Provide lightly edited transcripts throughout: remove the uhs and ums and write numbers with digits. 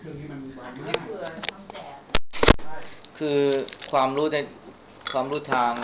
เครื่องนี้มันเบามากเผื่อทำแจกคือความรู้ในความรู้ทาง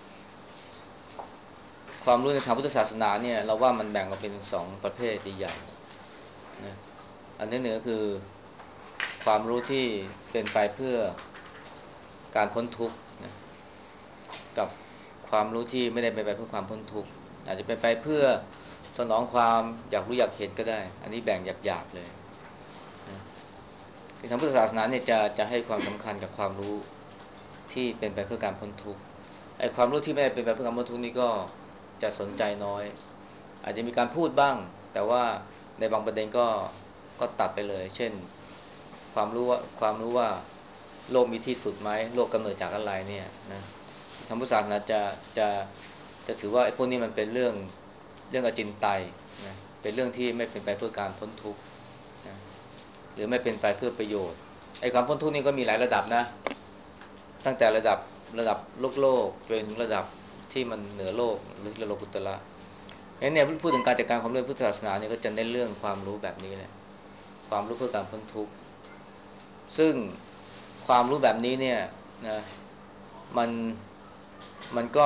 ความรู้ในทางพุทธศาสนาเนี่ยเราว่ามันแบ่งออกเป็นสองประเภทใหญ่ๆนะอันที่หนึ่งก็คือความรู้ที่เป็นไปเพื่อการพ้นทุกข์นะกับความรู้ที่ไม่ได้เป็นไปเพื่อความพ้นทุกข์อาจจะเป็นไปเพื่อสนองความอยากรู้อยากเห็นก็ได้อันนี้แบ่งหยาบๆเลยนะในทางพุทธศาสนาเนี่ยจะให้ความสำคัญกับความรู้ที่เป็นไปเพื่อการพ้นทุกข์ไอ้ความรู้ที่ไม่ได้เป็นไปเพื่อการพ้นทุกข์นี่ก็จะสนใจน้อยอาจจะมีการพูดบ้างแต่ว่าในบางประเด็นก็ตัดไปเลยเช่นความรู้ว่าโลกมีที่สุดไหมโลกกำเนิดจากอะไรเนี่ยนะทางพุทธศาสนาจะจะถือว่าไอ้พวกนี้มันเป็นเรื่องอจินไตยนะเป็นเรื่องที่ไม่เป็นไปเพื่อการพ้นทุกข์นะหรือไม่เป็นไปเพื่อประโยชน์ไอ้ความพ้นทุกข์นี่ก็มีหลายระดับนะตั้งแต่ระดับโลกจนถึงระดับที่มันเหนือโลกหรือโลกุตระงั้นเนี่ยพูดถึงการจัดการความเรื่องพุทธศาสนาเนี่ยก็จะเน้นเรื่องความรู้แบบนี้แหละความรู้เพื่อการพ้นทุกข์ซึ่งความรู้แบบนี้เนี่ยนะมันมันก็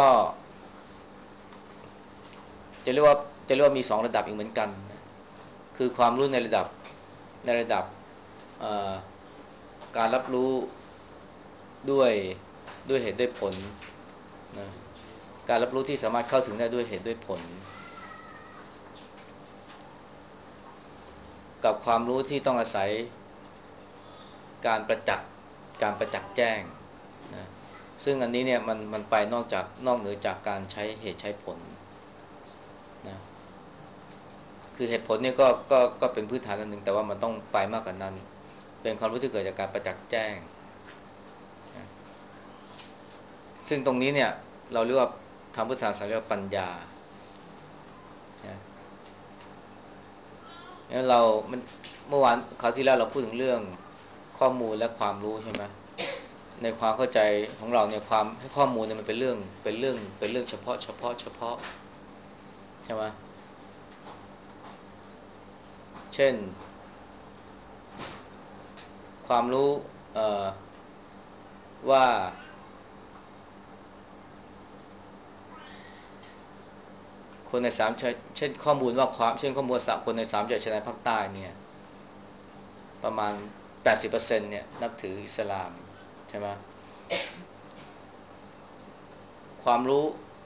จะเรียกว่าจะเรียกว่ามี2ระดับอีกเหมือนกันนะคือความรู้ในระดับเอ่อการรับรู้ด้วยด้วยเหตุด้วยผลนะการรับรู้ที่สามารถเข้าถึงได้ด้วยเหตุด้วยผลกับความรู้ที่ต้องอาศัยการประจักษ์การประจักษ์แจ้งนะซึ่งอันนี้เนี่ยมันไปนอกเหนือจากการใช้เหตุใช้ผลนะคือเหตุผลเนี่ยก็เป็นพื้นฐานอันหนึ่งแต่ว่ามันต้องไปมากกว่านั้นเป็นความรู้ที่เกิดจากการประจักษ์แจ้งนะซึ่งตรงนี้เนี่ยเราเรียกว่าทางพุทธศาสนาเรียกว่าปัญญานะงั้นเรามันเมื่อวานคราวที่แล้วเราพูดถึงเรื่องข้อมูลและความรู้ใช่ไหมในความเข้าใจของเราเนี่ยความให้ข้อมูลเนี่ยมันเป็นเรื่องเฉพาะใช่ไหมเช่นความรู้เอ่อว่าคนในสามชายเช่นข้อมูลว่าความเช่นข้อมูลสามคนในสามจังหวัดชายแดนภาคใต้เนี่ยประมาณ80%เปอร์เซ็นต์เนี่ยนับถืออิสลามใช่ไหมความรู้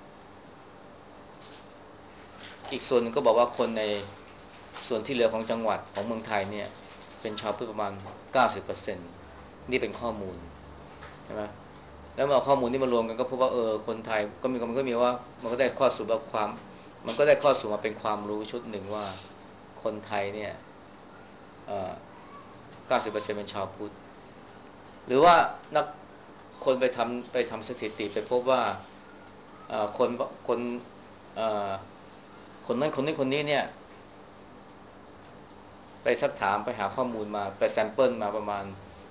อีกส่วนหนึงก็บอกว่าคนในส่วนที่เหลือของจังหวัดของเมืองไทยเนี่ยเป็นชาวพุทธประมาณ90%นี่เป็นข้อมูลใช่ไหมแล้วเมื่อเอาข้อมูลนี้มารวมกันก็พบว่าคนไทยก็มีว่ามันก็ได้ข้อสรุปว่ามันก็ได้ข้อสรุปมาเป็นความรู้ชุดหนึ่งว่าคนไทยเนี่ยเอ่อ90%เป็นชาวพุทธหรือว่านักคนไปทำสถิติไปพบว่าเอ่อคนคนเอ่อคนนั้นคนนี้คนนี้เนี่ยไปสักถามไปหาข้อมูลมาไปแซมเปิลมาประมาณ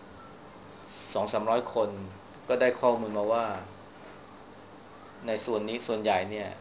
200-300 คนก็ได้ข้อมูลมาว่าในส่วนนี้ส่วนใหญ่เนี่ย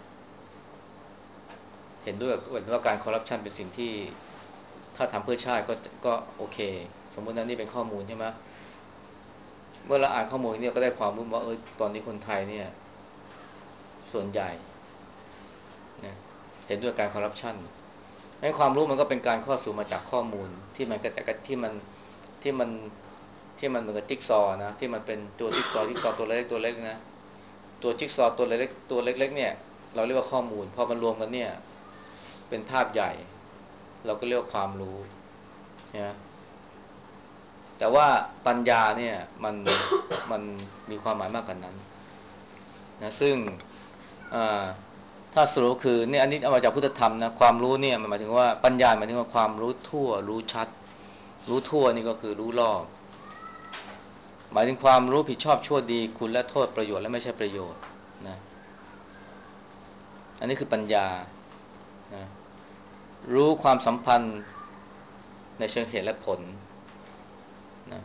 เห็นด้วยว่าการคอร์รัปชันเป็นสิ่งที่ถ้าทำเพื่อชาติก็โอเคสมมุตินั้นนี่เป็นข้อมูลใช่ไหมเมื่อเราอ่านข้อมูลเนี่ยก็ได้ความรู้ว่าตอนนี้คนไทยเนี่ยส่วนใหญ่นะเห็นด้วยการคอร์รัปชันให้ความรู้มันก็เป็นการข้อสรุปมาจากข้อมูลที่มันกระจายที่มันที่มันเหมือนกับจิ๊กซอว์นะที่มันเป็นตัวจิ๊กซอว์ตัวเล็กนะตัวจิ๊กซอว์ตัวเล็กเนี่ยเราเรียกว่าข้อมูลพอมันรวมกันเนี่ยเป็นภาพใหญ่เราก็เรียกว่าความรู้นะแต่ว่าปัญญาเนี่ยมันมีความหมายมากกว่านั้นนะซึ่งอ่าถ้าสรุปคือเนี่ยอันนี้เอามาจากพุทธธรรมนะความรู้เนี่ยมันหมายถึงว่าปัญญาหมายถึงว่าความรู้ทั่วรู้ชัดรู้ทั่วนี่ก็คือรู้รอบหมายถึงความรู้ผิดชอบชั่วดีคุณและโทษประโยชน์และไม่ใช่ประโยชน์นะอันนี้คือปัญญานะรู้ความสัมพันธ์ในเชิงเหตุและผลนะ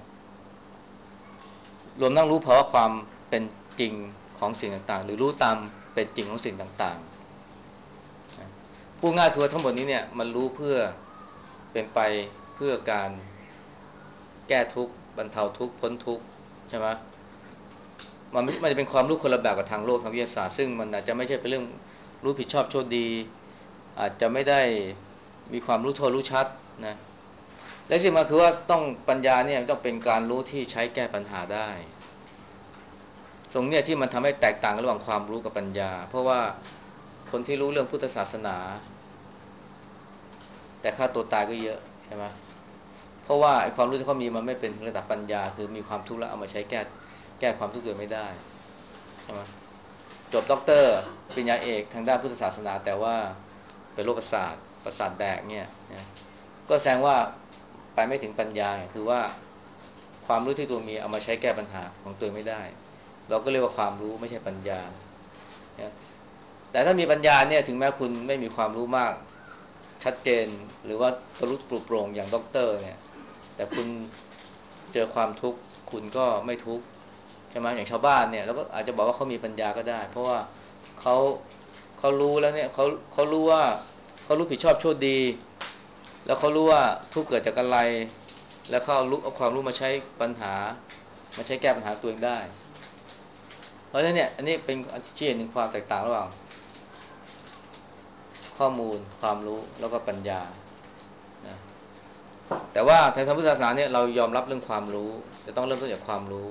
รวมทั้งรู้ภาวะความเป็นจริงของสิ่งต่างๆหรือรู้ตามเป็นจริงของสิ่งต่างๆนะพูดง่ายคือว่าทั้งหมดนี้เนี่ยมันรู้เพื่อเป็นไปเพื่อการแก้ทุกข์บรรเทาทุกข์พ้นทุกข์ใช่ไหมมันจะเป็นความรู้คนละแบบกับทางโลกทางวิทยาศาสตร์ซึ่งมันอาจจะไม่ใช่เป็นเรื่องรู้ผิดชอบชั่วดีอาจจะไม่ได้มีความรู้ทั่วรู้ชัดนะและสิ่งมาคือว่าต้องปัญญาเนี่ยต้องเป็นการรู้ที่ใช้แก้ปัญหาได้ตรงเนี้ยที่มันทำให้แตกต่างระหว่างความรู้กับปัญญาเพราะว่าคนที่รู้เรื่องพุทธศาสนาแต่ฆ่าตัวตายก็เยอะใช่ไหมเพราะว่าไอ้ความรู้ที่เขามีมันไม่เป็นระดับปัญญาคือมีความทุกข์แล้วเอามาใช้แก้ความทุกข์ตัวไม่ได้ใช่ไหมจบด็อกเตอร์ปริญญาเอกทางด้านพุทธศาสนาแต่ว่าเป็นโรคประสาทแดกเนี่ยนะก็แสดงว่าไปไม่ถึงปัญญาคือว่าความรู้ที่ตัวมีเอามาใช้แก้ปัญหาของตัวไม่ได้เราก็เรียกว่าความรู้ไม่ใช่ปัญญานะแต่ถ้ามีปัญญาเนี่ยถึงแม้คุณไม่มีความรู้มากชัดเจนหรือว่าทะลุปลุกโปร่งอย่างด็อกเตอร์เนี่ยแต่คุณเจอความทุกข์คุณก็ไม่ทุกข์ใช่ไหมอย่างชาวบ้านเนี่ยแล้วก็อาจจะบอกว่าเขามีปัญญาก็ได้เพราะว่าเขาเขารู้แล้วเนี่ยเขารู้ว่าเขารู้ผิดชอบชั่วดีแล้วเขารู้ว่าทุกข์เกิดจากอะไรแล้วเขาเอาความรู้มาใช้ปัญหามาใช้แก้ปัญหาตัวเองได้เพราะฉะนั้นเนี่ยอันนี้เป็นชี้เห็นถึงความแตกต่างระหว่างข้อมูลความรู้แล้วก็ปัญญานะแต่ว่าในทางพุทธศาสนาเนี่ยเรายอมรับเรื่องความรู้จะต้องเริ่มต้นจากความรู้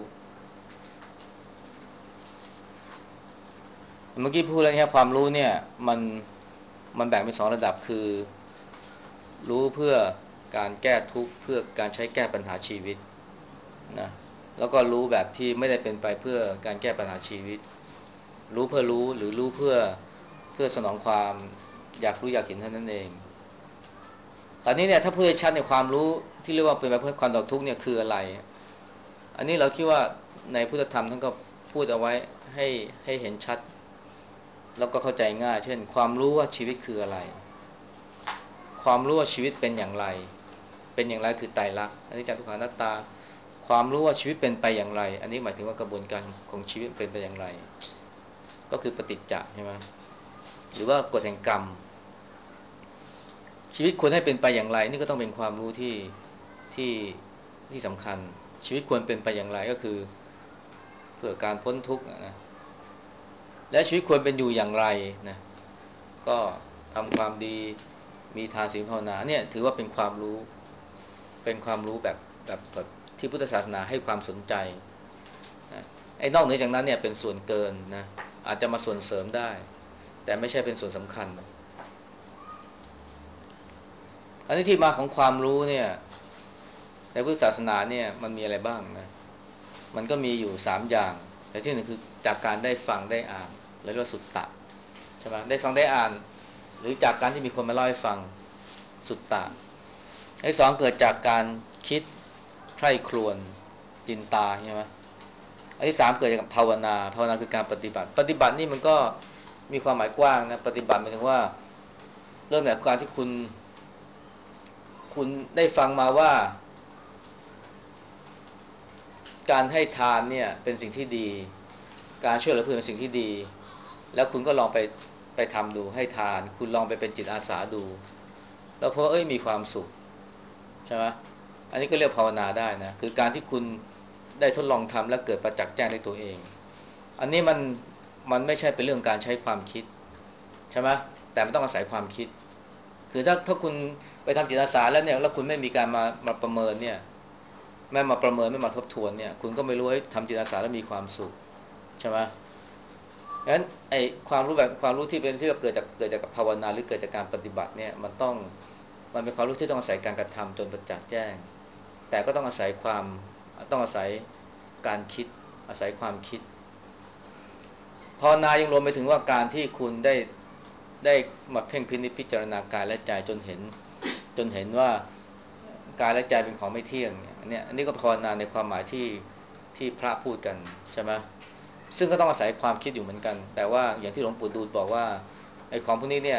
เมื่อกี้พูดแล้วเนี่ยความรู้เนี่ยมันมันแบ่งเป็นสองระดับคือรู้เพื่อการแก้ทุกข์เพื่อการใช้แก้ปัญหาชีวิตนะแล้วก็รู้แบบที่ไม่ได้เป็นไปเพื่อการแก้ปัญหาชีวิตรู้เพื่อรู้หรือรู้เพื่อสนองความอยากรู้อยากเห็นเท่านั้นเองคราวนี้เนี่ยถ้าพูดให้ชัดในความรู้ที่เรียกว่าเป็นไปเพื่อความดับทุกข์เนี่ยคืออะไรอันนี้เราคิดว่าในพุทธธรรมท่านก็พูดเอาไว้ให้ให้เห็นชัดแล้วก็เข้าใจง่ายเช่นความรู้ว่าชีวิตคืออะไรความรู้ว่าชีวิตเป็นอย่างไรเป็นอย่างไรคือไตรลักษณ์อนิจจังทุกขังอนัตตาความรู้ว่าชีวิตเป็นไปอย่างไรอันนี้หมายถึงว่ากระบวนการของชีวิตเป็นไปอย่างไรก็คือปฏิจจ์ใช่ไหมหรือว่ากฎแห่งกรรมชีวิตควรให้เป็นไปอย่างไรนี่ก็ต้องเป็นความรู้ที่ที่สำคัญชีวิตควรเป็นไปอย่างไรก็คือเพื่อการพ้นทุกข์นะและชีวิตควรเป็นอยู่อย่างไรนะก็ทำความดีมีทานศีลภาวนาเนี่ยถือว่าเป็นความรู้แบบที่พุทธศาสนาให้ความสนใจนะไอ้นอกเหนือจากนั้นเนี่ยเป็นส่วนเกินนะอาจจะมาส่วนเสริมได้แต่ไม่ใช่เป็นส่วนสำคัญอันนี้ที่มาของความรู้เนี่ยในพุทธศาสนาเนี่ยมันมีอะไรบ้างนะมันก็มีอยู่3อย่างแต่ที่หนึ่งคือจากการได้ฟังได้อ่านเรียกว่าสุตตะใช่ไหมได้ฟังได้อ่านหรือจากการที่มีคนมาเล่าให้ฟังสุตตะไอ้สองเกิดจากการคิดใคร่ครวญจินตาใช่ไหมอันที่สามเกิดจากภาวนาคือการปฏิบัตินี่มันก็มีความหมายกว้างนะปฏิบัติหมายถึงว่าเริ่มจากการที่คุณได้ฟังมาว่าการให้ทานเนี่ยเป็นสิ่งที่ดีการช่วยเหลือเพื่อนเป็นสิ่งที่ดีแล้วคุณก็ลองไปทำดูให้ทานคุณลองไปเป็นจิตอาสาดูแล้วพบมีความสุขใช่ไหมอันนี้ก็เรียกภาวนาได้นะคือการที่คุณได้ทดลองทำแล้วเกิดประจักษ์แจ้งในตัวเองอันนี้มันไม่ใช่เป็นเรื่องการใช้ความคิดใช่ไหมแต่มันต้องอาศัยความคิดคือถ้าคุณไปทำจิตอาสาแล้วเนี่ยแล้วคุณไม่มีการมาประเมินเนี่ยไม่มาประเมินไม่มาทบทวนเนี่ยคุณก็ไม่รู้ว่าทำจิตอาสาแล้วมีความสุขใช่ไหมงั้นไอความรู้แบบความรู้ที่เป็นที่เกิดจากภาวนาหรือเกิดจากการปฏิบัติเนี่ยมันเป็นความรู้ที่ต้องอาศัยการกระทำจนประจักษ์แจ้งแต่ก็ต้องอาศัยการคิดอาศัยความคิดภาวนายังรวมไปถึงว่าการที่คุณได้มาเพ่งพินิจพิจารณากายและใจจนเห็นว่ากายและใจเป็นของไม่เที่ยงเนี่ยอันนี้ก็ภาวนาในความหมายที่พระพูดกันใช่ไหมซึ่งก็ต้องอาศัยความคิดอยู่เหมือนกันแต่ว่าอย่างที่หลวงปู่ดูลบอกว่าไอ้ของพวกนี้เนี่ย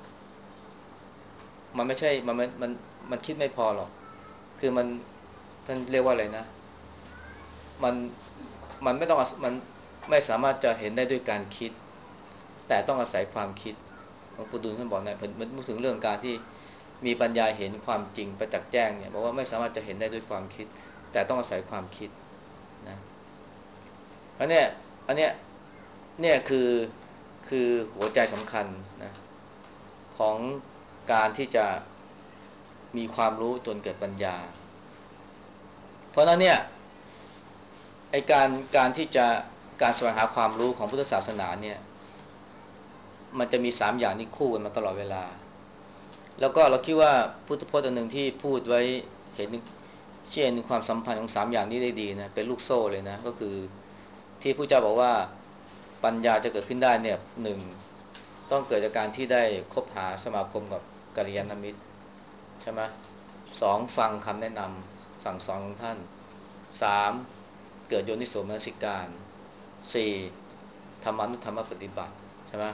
มันไม่ใช่มันคิดไม่พอหรอกคือมันท่านเรียกว่าอะไรนะมันมันไม่ต้องมันไม่สามารถจะเห็นได้ด้วยการคิดแต่ต้องอาศัยความคิดหลวงปู่ดูลท่านบอกเนี่ยมันพูดถึงเรื่องการที่มีปัญญาเห็นความจริงประจักษ์แจ้งเนี่ยบอกว่าไม่สามารถจะเห็นได้ด้วยความคิดแต่ต้องอาศัยความคิดนะเพราะเนี่ยอันเนี้ยเนี่ยคือหัวใจสำคัญนะของการที่จะมีความรู้จนเกิดปัญญาเพราะฉะนั้นเนี่ยไอการที่จะการแสวงหาความรู้ของพุทธศาสนาเนี่ยมันจะมี3อย่างนี้คู่กันมาตลอดเวลาแล้วก็เราคิดว่าพุทธพจน์อันหนึ่งที่พูดไว้เห็นเชื่อในความสัมพันธ์ของ3อย่างนี้ได้ดีนะเป็นลูกโซ่เลยนะก็คือที่พระเจ้าบอกว่าปัญญาจะเกิดขึ้นได้เนี่ยหนึ่งต้องเกิดจากการที่ได้คบหาสมาคมกับกัลยาณมิตรใช่ไหมสองฟังคำแนะนำสั่งสอนของท่านสามเกิดโยนิโสมนสิการสี่ธรรมานุธรรมปฏิบัติใช่ไหม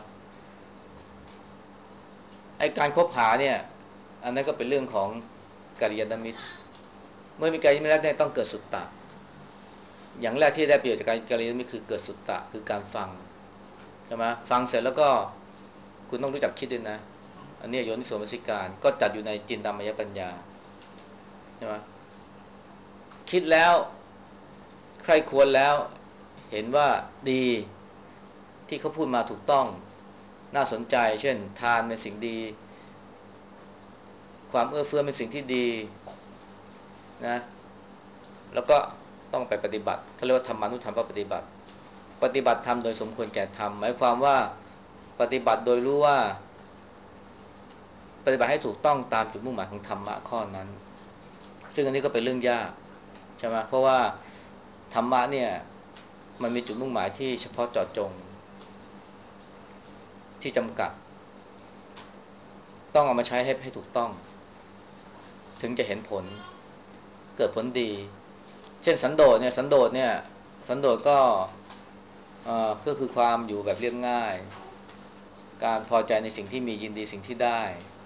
ไอการคบหาเนี่ยอันนั้นก็เป็นเรื่องของกัลยาณมิตรเมื่อมีกัลยาณมิตรแล้วเนี่ยต้องเกิดสุตตะอย่างแรกที่ได้ประโยชน์จากการกัลยาณมิตรคือเกิดสุตตะคือการฟังใช่ไหมฟังเสร็จแล้วก็คุณต้องรู้จักคิดด้วยนะอันนี้โยนิโสมนสิการก็จัดอยู่ในจินตามยปัญญาใช่ไหมคิดแล้วใครควรแล้วเห็นว่าดีที่เขาพูดมาถูกต้องน่าสนใจเช่นทานเป็นสิ่งดีความเอื้อเฟื้อเป็นสิ่งที่ดีนะแล้วก็ต้องไปปฏิบัติเขาเรียกว่าธรรมานุธรรมปฏิบัติปฏิบัติธรรมโดยสมควรแก่ธรรมหมายความว่าปฏิบัติโดยรู้ว่าปฏิบัติให้ถูกต้องตามจุดมุ่งหมายของธรรมะข้อนั้นซึ่งอันนี้ก็เป็นเรื่องยากใช่ไหมเพราะว่าธรรมะเนี่ยมันมีจุดมุ่งหมายที่เฉพาะเจาะจงที่จำกัดต้องเอามาใช้ให้ถูกต้องถึงจะเห็นผลเกิดผลดีเช่นสันโดษก็คือความอยู่แบบเรียบง่ายการพอใจในสิ่งที่มียินดีสิ่งที่ได้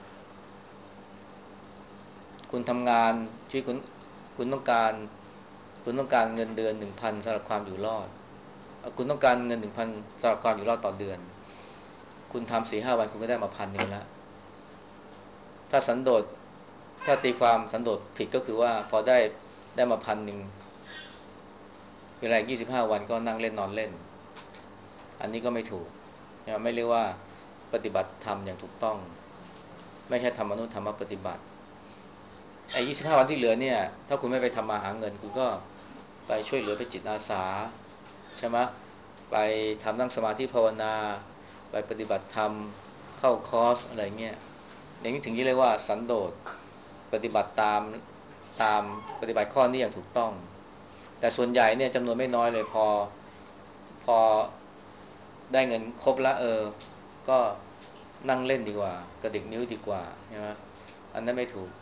คุณทำงานที่คุณต้องการคุณต้องการเงินเดือน 1,000 สำหรับความอยู่รอดคุณต้องการเงิน 1,000 สำหรับความอยู่รอดต่อเดือนคุณทำ4-5 วันคุณก็ได้มา1,000แล้วถ้าสันโดษถ้าตีความสันโดษผิดก็คือว่าพอได้มา1,000เวลา25 วันก็นั่งเล่นนอนเล่นอันนี้ก็ไม่ถูกไม่เรียกว่าปฏิบัติธรรมอย่างถูกต้องไม่ใช่ธรรมอนุธรรมปฏิบัติไอ้25 วันที่เหลือเนี่ยถ้าคุณไม่ไปทำมาหาเงินคุณก็ไปช่วยเหลือไปจิตอาสาใช่ไหมไปทำนั่งสมาธิภาวนาไปปฏิบัติธรรมเข้าคอร์สอะไรเงี้ยอย่างนี้ถึงจะเรียกว่าสันโดษปฏิบัติตามปฏิบัติข้อนี้อย่างถูกต้องแต่ส่วนใหญ่เนี่ยจำนวนไม่น้อยเลยพอได้เงินครบแล้วก็นั่งเล่นดีกว่ากระดิกนิ้วดีกว่าใช่ไหมอันนั้นไม่ถูก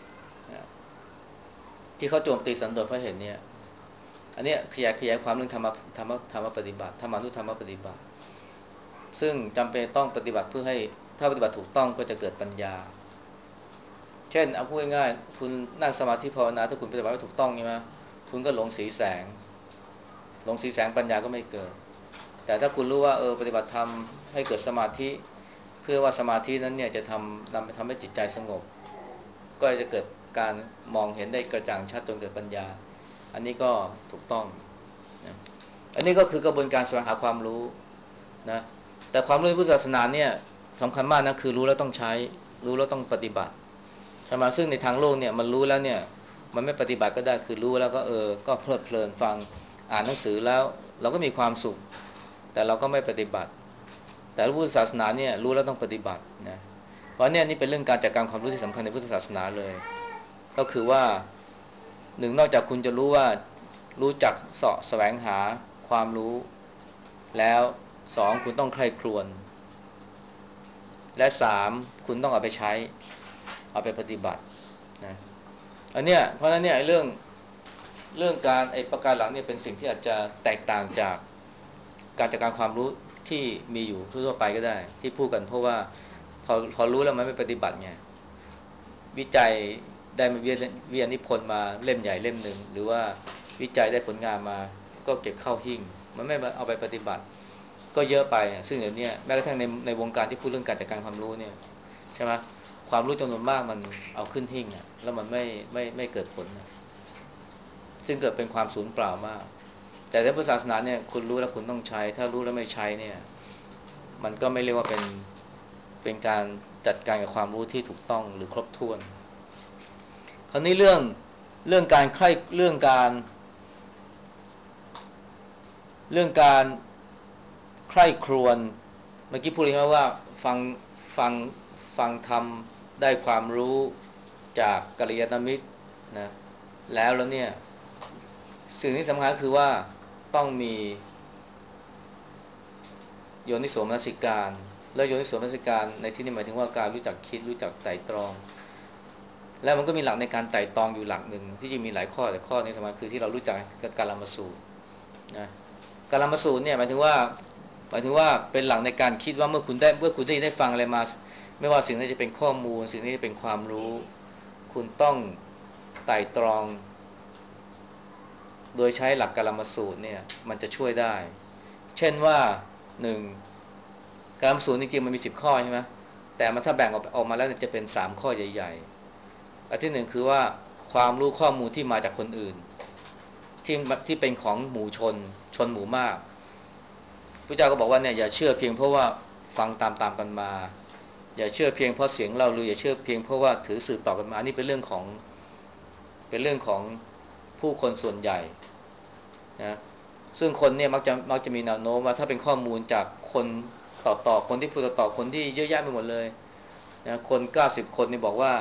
ที่เขาโจมตีสันโดษเพราะเห็นเนี่ยอันนี้ขยายความเรื่องธรรมปฏิบัติธรรมานุธรรมปฏิบัติซึ่งจำเป็นต้องปฏิบัติเพื่อให้ถ้าปฏิบัติถูกต้องก็จะเกิดปัญญาเช่นเอาพูดง่ายๆคุณนั่งสมาธิภาวนาถ้าคุณปฏิบัติไม่ถูกต้องใช่ไหมคุณก็หลงสีแสงปัญญาก็ไม่เกิดแต่ถ้าคุณรู้ว่าปฏิบัติธรรมให้เกิดสมาธิเพื่อว่าสมาธินั้นเนี่ยจะนำไปทำให้จิตใจสงบก็จะเกิดการมองเห็นได้กระจ่างชัดจนเกิดปัญญาอันนี้ก็ถูกต้องนะอันนี้ก็คือกระบวนการแสวงหาความรู้นะแต่ความรู้ในพุทธศาสนาเนี่ยสำคัญมากนะคือรู้แล้วต้องใช้รู้แล้วต้องปฏิบัติใช่ไหมซึ่งในทางโลกเนี่ยมันรู้แล้วเนี่ยมันไม่ปฏิบัติก็ได้คือรู้แล้วก็ก็เพลิดเพลินฟังอ่านหนังสือแล้วเราก็มีความสุขแต่เราก็ไม่ปฏิบัติแต่พุทธศาสนาเนี่ยรู้แล้วต้องปฏิบัตินะเพราะเนี่ยนี่เป็นเรื่องการจัดการความรู้ที่สำคัญในพุทธศาสนาเลยก็คือว่าหนึ่งนอกจากคุณจะรู้ว่ารู้จักเสาะแสวงหาความรู้แล้วสองคุณต้องใคร่ครวญและสามคุณต้องเอาไปใช้เอาไปปฏิบัตินะอันเนี้ยเพราะฉะนั้นเนี่ยเรื่องการไอ้ประการหลังเนี่ยเป็นสิ่งที่อาจจะแตกต่างจากการจัดการความรู้ที่มีอยู่ทั่วไปก็ได้ที่พูดกันเพราะว่าพอรู้แล้วมันไม่ปฏิบัติไงวิจัยได้มาวิทยานิพนธ์มาเล่มใหญ่เล่มหนึ่งหรือว่าวิจัยได้ผลงานมาก็เก็บเข้าหิ้งมันไม่เอาไปปฏิบัติก็เยอะไปซึ่งเดี๋ยวนี้แม้กระทั่งในวงการที่พูดเรื่องการจัดการความรู้เนี่ยใช่ไหมความรู้จำนวนมากมันเอาขึ้นหิ้งอ่ะแล้วมันไม่เกิดผลนะซึ่งเกิดเป็นความสูญเปล่ามากแต่ในพุทธศาสนาเนี่ยคุณรู้แล้วคุณต้องใช้ถ้ารู้แล้วไม่ใช้เนี่ยมันก็ไม่เรียกว่าเป็นการจัดการกับความรู้ที่ถูกต้องหรือครบถ้วนคราวนี้เรื่องการใคร่เรื่องการใคร่ครวญเมื่อกี้พูดเลยว่าฟังฟังฟังธรรมได้ความรู้จากกัลยาณมิตรนะแล้วเนี่ยสิ่งที่สำคัญคือว่าต้องมีโยนิโสมนสิการแล้วโยนิโสมนสิการในที่นี้หมายถึงว่าการรู้จักคิดรู้จักไตร่ตรองแล้วมันก็มีหลักในการไตร่ตรองอยู่หลักหนึ่งที่จริงมีหลายข้อแต่ข้อนี้สำคัญคือที่เรารู้จักกาลามสูตรนะกาลามสูตรเนี่ยหมายถึงว่าเป็นหลักในการคิดว่าเมื่อคุณได้ฟังอะไรมาไม่ว่าสิ่งนั้นจะเป็นข้อมูลสิ่งนี้จะเป็นความรู้คุณต้องไตร่ตรองโดยใช้หลักกาลามสูตรเนี่ยมันจะช่วยได้เช่นว่าหนึ่งกาลามสูตรจริงๆมันมี10 ข้อใช่ไหมแต่มันถ้าแบ่งออกมาแล้วจะเป็น3 ข้อใหญ่ๆอันที่หนึ่งคือว่าความรู้ข้อมูลที่มาจากคนอื่นที่เป็นของหมู่ชนหมู่มากพระเจ้าก็บอกว่าเนี่ยอย่าเชื่อเพียงเพราะว่าฟังตามกันมาอย่าเชื่อเพียงเพราะเสียงเล่าลืออย่าเชื่อเพียงเพราะว่าถือสืบต่อกันมาอันนี้เป็นเรื่องของผู้คนส่วนใหญ่นะซึ่งคนเนี่ยมักจะมีแนวโน้มว่าถ้าเป็นข้อมูลจากคนต่อคนที่พูดต่อคนที่เยอะแยะไปหมดเลยนะคน90 คนนี่บอกว่า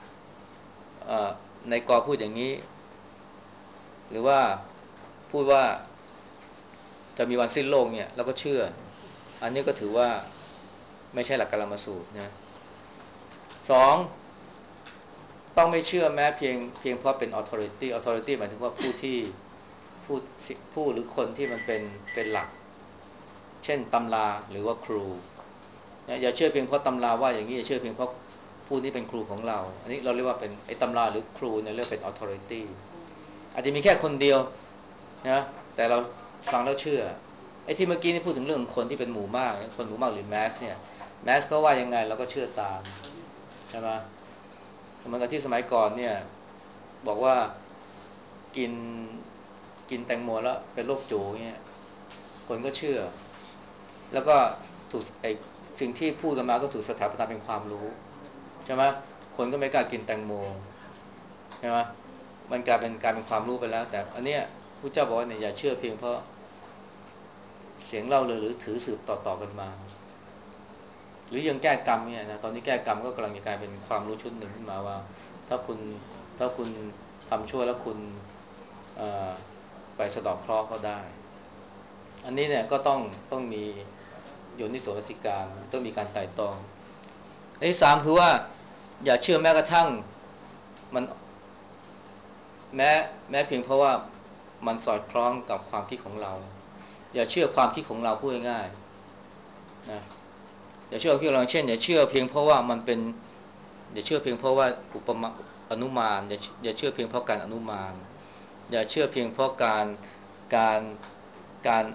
ในกอพูดอย่างนี้หรือว่าพูดว่าจะมีวันสิ้นโลกเนี่ยเราก็เชื่ออันนี้ก็ถือว่าไม่ใช่หลักกรรมสูตรนะสองต้องไม่เชื่อแม้เพียงเพราะเป็น authority หมายถึงว่าผู้ผู้หรือคนที่มันเป็นหลักเช่นตำราหรือว่าครูอย่าเชื่อเพียงเพราะตำราว่าอย่างนี้อย่าเชื่อเพียงเพราะผู้นี้เป็นครูของเราอันนี้เราเรียกว่าเป็นไอ้ตำราหรือครูเนี่ยเรียกเป็น authority อาจจะมีแค่คนเดียวนะแต่เราฟังแล้วเชื่อไอ้ที่เมื่อกี้นี่พูดถึงเรื่องคนที่เป็นหมู่มากคนหมู่มากหรือแมสเนี่ยแมสเขาว่ายังไงเราก็เชื่อตามใช่ไหมสมัยกับที่สมัยก่อนเนี่ยบอกว่ากินกินแตงโมแล้วเป็นโรคจูเงี้ยคนก็เชื่อแล้วก็ถูกไอ้สิ่งที่พูดกันมาก็ถูกสถาปนาเป็นความรู้ใช่ไหมคนก็ไม่กล้ากินแตงโมใช่ไหมมันกลายเป็นความรู้ไปแล้วแต่อันเนี้ยพระเจ้าบอกว่าเนี่ยอย่าเชื่อเพียงเพราะเสียงเล่าเลยหรือถือสืบต่อกันมาหรือยังแก้กรรมเนี่ยนะตอนนี้แก้กรรมก็กำลังจะกลายเป็นความรู้ชุดหนึ่งขึ้นมาว่าถ้าคุณถ้าคุณทำชั่วแล้วคุณเอ่อไปสะเดาะเคราะห์ก็ได้อันนี้เนี่ยก็ต้องมีโยนิโสมนสิการต้องมีการไตร่ตรองอันที่สามคือว่าอย่าเชื่อแม้กระทั่งมันแม้แม้เพียงเพราะว่ามันสอดคล้องกับความคิดของเราอย่าเชื่อความคิดของเราพูดง่ายๆนะอย่าเชื่อที่เราเช่นอย่าเชื่อเพียงเพราะว่ามันเป็นอย่าเชื่อเพียงเพราะว่าอุปมาอนุมานอย่าเชื่อเพียงเพราะการอนุมานอย่าเชื่อเพียงเพราะการการ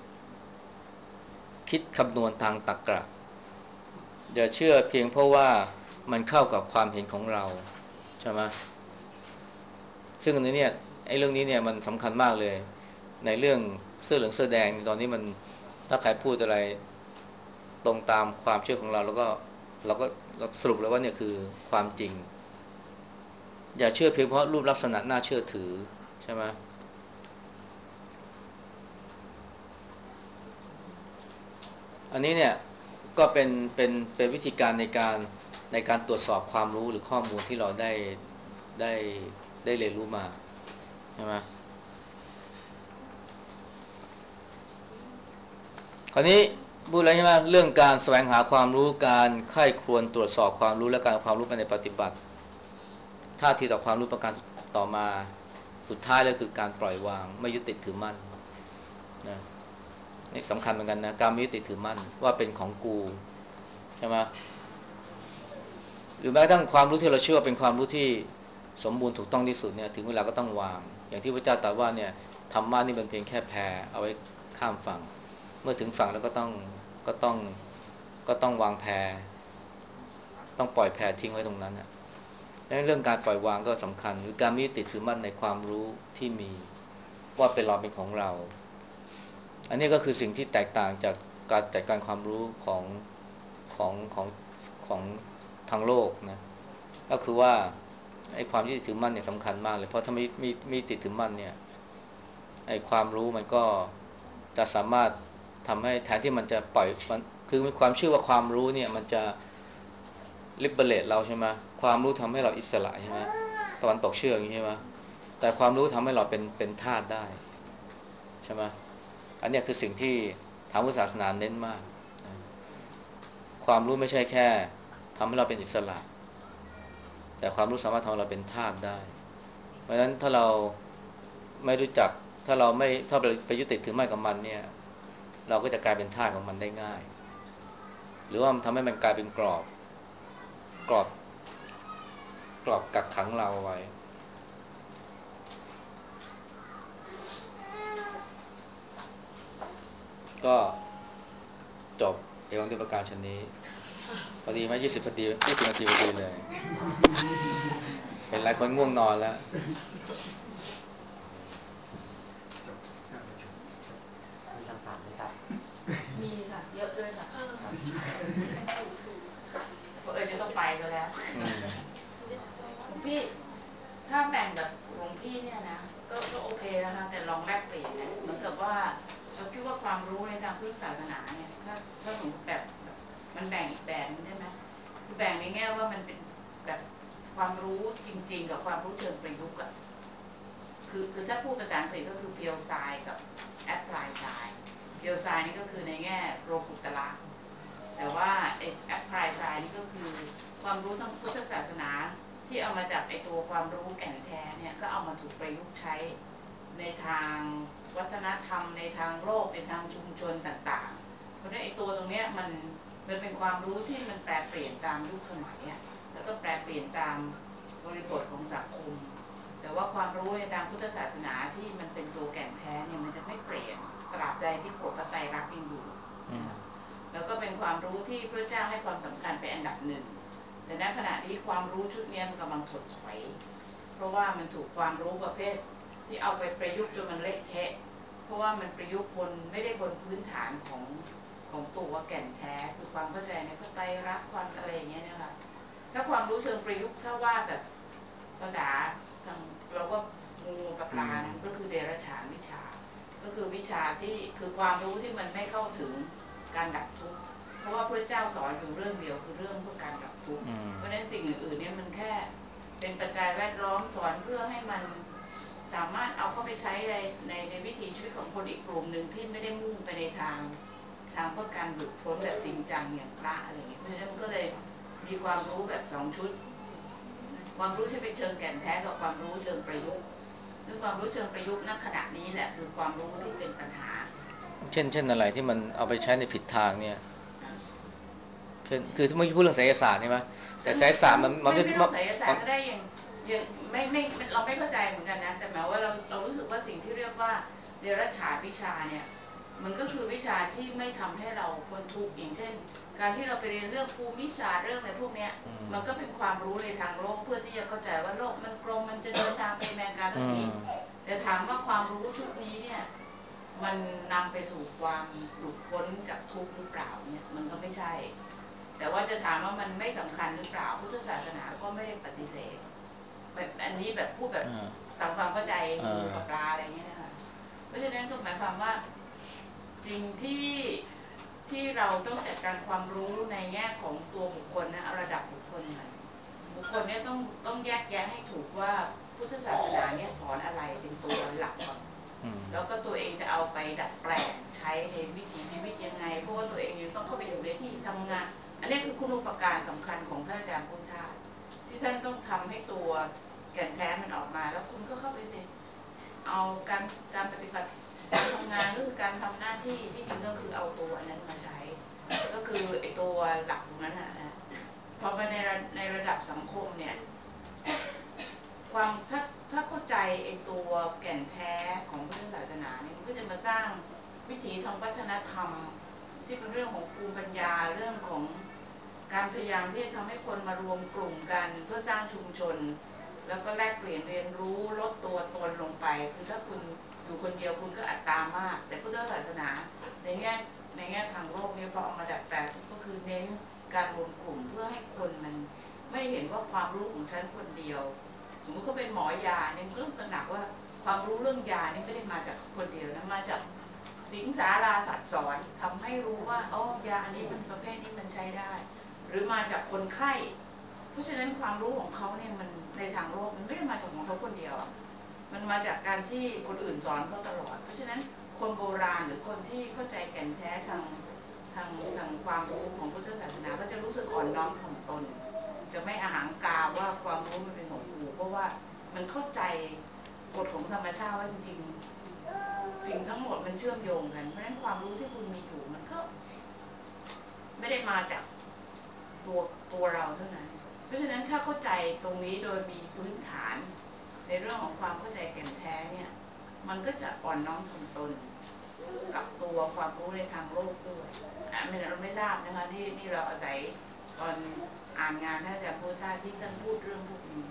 คิดคำนวณทางตรรกะอย่าเชื่อเพียงเพราะว่ามันเข้ากับความเห็นของเราใช่ไหมซึ่งอันนี้เนี่ยไอ้เรื่องนี้เนี่ยมันสำคัญมากเลยในเรื่องเสื้อเหลืองเสื้อแดงตอนนี้มันถ้าใครพูดอะไรตรงตามความเชื่อของเราเราก็เราสรุปแล้วว่าเนี่ยคือความจริงอย่าเชื่อเพียงเพราะรูปลักษณะน่าเชื่อถือใช่ไหมอันนี้เนี่ยก็เป็นวิธีการในการตรวจสอบความรู้หรือข้อมูลที่เราได้ได้เรียนรู้มาใช่ไหมคราวนี้พูดอะไรใช่ไหมเรื่องการแสวงหาความรู้การใคร่ครวญตรวจสอบความรู้และการเอาความรู้ไปในปฏิบัติท่าทีต่อความรู้ประการต่อมาสุดท้ายเลยคือการปล่อยวางไม่ยึดติดถือมั่นนะนี่สำคัญเหมือนกันนะการไม่ยึดติดถือมั่นว่าเป็นของกูใช่ไหมหรือแม้กระทั่งความรู้ที่เราเชื่อว่าเป็นความรู้ที่สมบูรณ์ถูกต้องที่สุดเนี่ยถึงเวลาก็ต้องวางอย่างที่พระเจ้าตรัสว่าเนี่ยธรรมะนี่เป็นเพียงแค่แพเอาไว้ข้ามฝั่งเมื่อถึงฝั่งแล้วก็ต้องก็ต้องวางแพต้องปล่อยแพทิ้งไว้ตรงนั้นนะเรื่องการปล่อยวางก็สำคัญหรือการไม่ติดถือมั่นในความรู้ที่มีว่าเป็นเราเป็นของเราอันนี้ก็คือสิ่งที่แตกต่างจากการจัดการความรู้ของของทางโลกนะก็คือว่าไอ้ความยึดถือมั่นเนี่ยสำคัญมากเลยเพราะถ้าไม่ติดถือมั่นเนี่ยไอ้ความรู้มันก็จะสามารถทำให้แทนที่มันจะปล่อยมันคือมีความเชื่อว่าความรู้เนี่ยมันจะลิเบเรตเราใช่ไหมความรู้ทำให้เราอิสระใช่ไหมตะวันตกเชื่ออย่างนี้ใช่ไหมแต่ความรู้ทำให้เราเป็นทาสได้ใช่ไหมอันนี้คือสิ่งที่ทางพุทธศาสนาเน้นมากนะความรู้ไม่ใช่แค่ทำให้เราเป็นอิสระแต่ความรู้สามารถทำให้เราเป็นทาสได้เพราะฉะนั้นถ้าเราไม่รู้จักถ้าเราไม่ถ้าไปยึดติดถือมั่นกับมันเนี่ยเราก็จะกลายเป็นทาสของมันได้ง่ายหรือว่ามันทำให้มันกลายเป็นกรอบกรอบกักขังเราไว้ก็จบเอวังด้วยประการชนนี้พอดีไหม20พอดี20 นาทีพอดีเลยเห็นหลายคนง่วงนอนแล้วมีคำถามไหมครับมีค่ะเยอะด้วยค่ะเพราะจะต้องไปก็แล้วหลวงพี่ถ้าแบ่งแบบหลวงพี่เนี่ยนะก็โอเคนะคะแต่ลองแลกเปลี่ยนเหมือนกับว่าเราคิดว่าความรู้ในทางพุทธศาสนาเนี่ยถ้าสมมติแบบมันแบ่งอีกแบบนึงได้ไหมคือแบ่งในแง่ว่ามันเป็นแบบความรู้จริงๆกับความรู้เชิงประยุกต์อะคือถ้าพูดภาษาอังกฤษก็คือ pure science กับ apply science pure science นี่ก็คือในแง่โลกุตระแต่ว่าไอ้ apply science นี่ก็คือความรู้ทางพุทธศาสนาที่เอามาจากไอ้ตัวความรู้แก่นแท้เนี่ยก็เอามาถูกประยุกต์ใช้ในทางวัฒนธรรมในทางโลกในทางชุมชนต่างๆเพราะฉะนั้นไอ้ตัวตรงเนี้ยมันเป็นความรู้ที่มันแปรเปลี่ยนตามยุคสมัยอ่ะแล้วก็แปรเปลี่ยนตามบริบทของสังคมแต่ว่าความรู้ในทางพุทธศาสนาที่มันเป็นตัวแก่นแท้เนี่ยมันจะไม่เปลี่ยนตราบใดที่กฎพระไตรลักษณ์ยังอยู่แล้วก็เป็นความรู้ที่พระเจ้าให้ความสำคัญเป็นอันดับหนึ่งแต่ในขณะนี้ความรู้ชุดนี้มันกำลังถดถอยเพราะว่ามันถูกความรู้ประเภทที่เอาไปประยุกต์จนมันเละเทะเพราะว่ามันประยุกต์บนไม่ได้บนพื้นฐานของตัวแก่นแท้คือความเข้าใจในพระไตรลักษณ์ความอะไรอย่างเงี้ยนะคะถ้าความรู้เชิงประยุกต์ถ้าว่าแบบภาษาทางเราก็งูกับปลานั้นก็คือเดรัจฉานวิชาก็คือวิชาที่คือความรู้ที่มันไม่เข้าถึงการดับทุกข์เพราะว่าพระเจ้าสอนอยู่เรื่องเดียวคือเรื่องเพื่อการดับทุกข์เพราะฉะนั้นสิ่งอื่นๆเนี่ยมันแค่เป็นปัจจัยแวดล้อมสอนเพื่อให้มันสามารถเอาเข้าไปใช้ในวิถีชีวิตของคนอีกกลุ่มหนึ่งที่ไม่ได้มุ่งไปในทางเพื่อการหลุดพ้นแบบจริงจังอย่างพระอะไรอย่างเงี้ยเพราะฉะนั้นมันก็เลยมีความรู้แบบ2 ชุดความรู้ที่เป็นเชิงแก่นแท้กับความรู้เชิงประยุกต์ซึ่งความรู้เชิงประยุกต์ณขณะนี้แหละคือความรู้ที่เป็นปัญหาเช่นอะไรที่มันเอาไปใช้ในผิดทางเนี่ยคือเมื่อกี้พูดเรื่องไสยศาสตร์ใช่ไหมแต่ไสยศาสตร์มันไม่ต้องไสยศาสตร์ก็ได้อย่างไม่เราไม่เข้าใจเหมือนกันนะแต่หมายว่าเรารู้สึกว่าสิ่งที่เรียกว่าเดรัจฉานวิชาเนี่ยมันก็คือวิชาที่ไม่ทำให้เราพ้นทุกข์อย่างเช่นการที่เราไปเรียนเรื่องภูมิศาสตร์เรื่องอะไรพวกเนี้ยมันก็เป็นความรู้ในทางโลกเพื่อที่จะเข้าใจว่าโลกมันกลมมันจะเดินทางไปแมงการนี้แต่ถามว่าความรู้ชุดนี้เนี่ยมันนำไปสู่ความหลุดพ้นจากทุกข์หรือเปล่าเนี่ยมันก็ไม่ใช่แต่ว่าจะถามว่ามันไม่สำคัญหรือเปล่าพุทธศาสนาก็ไม่ได้ปฏิเสธแบบอันนี้แบบพูดแบบตามความเข้าใจงูกับปลาอะไรเงี้ยนะคะเพราะฉะนั้นก็หมายความว่าสิ่งที่เราต้องจัดการความรู้ในแง่ของตัวบุคคลนะระดับบุคคลหน่อยบุคคลเนี่ยต้องแยกแยะให้ถูกว่าพุทธศาสนาเนี่ยสอนอะไรเป็นตัวหลักก่อนแล้วก็ตัวเองจะเอาไปดัดแปลงใช้ในวิถีชีวิตยังไงเพราะว่าตัวเองยังต้องเข้าไปอยู่ในที่ทำงานอันนี้คือคุณูปการสำคัญของท่านอาจารย์พุทธาที่ท่านต้องทำให้ตัวแก่นแท้มันออกมาแล้วคุณก็เข้าไปสิเอาการปฏิบัติการทำงานก็คือการทำหน้าที่ที่จริงก็คือเอาตัวนั้นมาใช้ก็คือไอ้ตัวหลักตรงนั้นนะพอมาในระดับสังคมเนี่ยความถ้าเข้าใจไอ้ตัวแก่นแท้ของพุทธศาสนาเนี่ยมันก็จะมาสร้างวิถีทางวัฒนธรรมที่เป็นเรื่องของภูมิปัญญาเรื่องของการพยายามที่จะทำให้คนมารวมกลุ่มกันเพื่อสร้างชุมชนแล้วก็แลกเปลี่ยนเรียนรู้ลดตัวตนลงไปคือถ้าคุณอยู่คนเดียวคุณก็อัตตามากแต่พุทธศาสนาในแง่ทางโลกเนี่ยพอเอามาดัดแปลงก็คือเน้นการรวมกลุ่มเพื่อให้คนมันไม่เห็นว่าความรู้ของฉันคนเดียวสมมติเขาเป็นหมอยาเนี่ยเรื่องตระหนักว่าความรู้เรื่องยานี่ไม่ได้มาจากคนเดียวนะมาจากสิงสาราสัตว์สอนทำให้รู้ว่าอ๋อยานี้มันประเภทนี้มันใช้ได้หรือมาจากคนไข้เพราะฉะนั้นความรู้ของเขาเนี่ยมันในทางโลกมันไม่ได้มาจากของเขาคนเดียวมันมาจากการที่คนอื่นสอนเขาตลอดเพราะฉะนั้นคนโบราณหรือคนที่เข้าใจแก่นแท้ทางความรู้ของพุทธศาสนาก็จะรู้สึกอ่อนน้อมถ่อมตนจะไม่อาหังการว่าความรู้มันเป็นของกูเพราะว่ามันเข้าใจกฎของธรรมชาติว่าจริงๆสิ่งทั้งหมดมันเชื่อมโยงกันเพราะฉะนั้นความรู้ที่คุณมีอยู่มันก็ไม่ได้มาจากตัวเราเท่านั้นเพราะฉะนั้นถ้าเข้าใจตรงนี้โดยมีพื้นฐานในเรื่องของความเข้าใจแก่นแท้เนี่ยมันก็จะอ่อนน้อมถ่อมตนกับตัวความรู้ในทางโลกด้วยเราไม่ทราบนะคะที่เราอาศัยตอนอ่านงานท่านอาจารย์พุทธาที่ท่านพูดเรื่องพวกนี้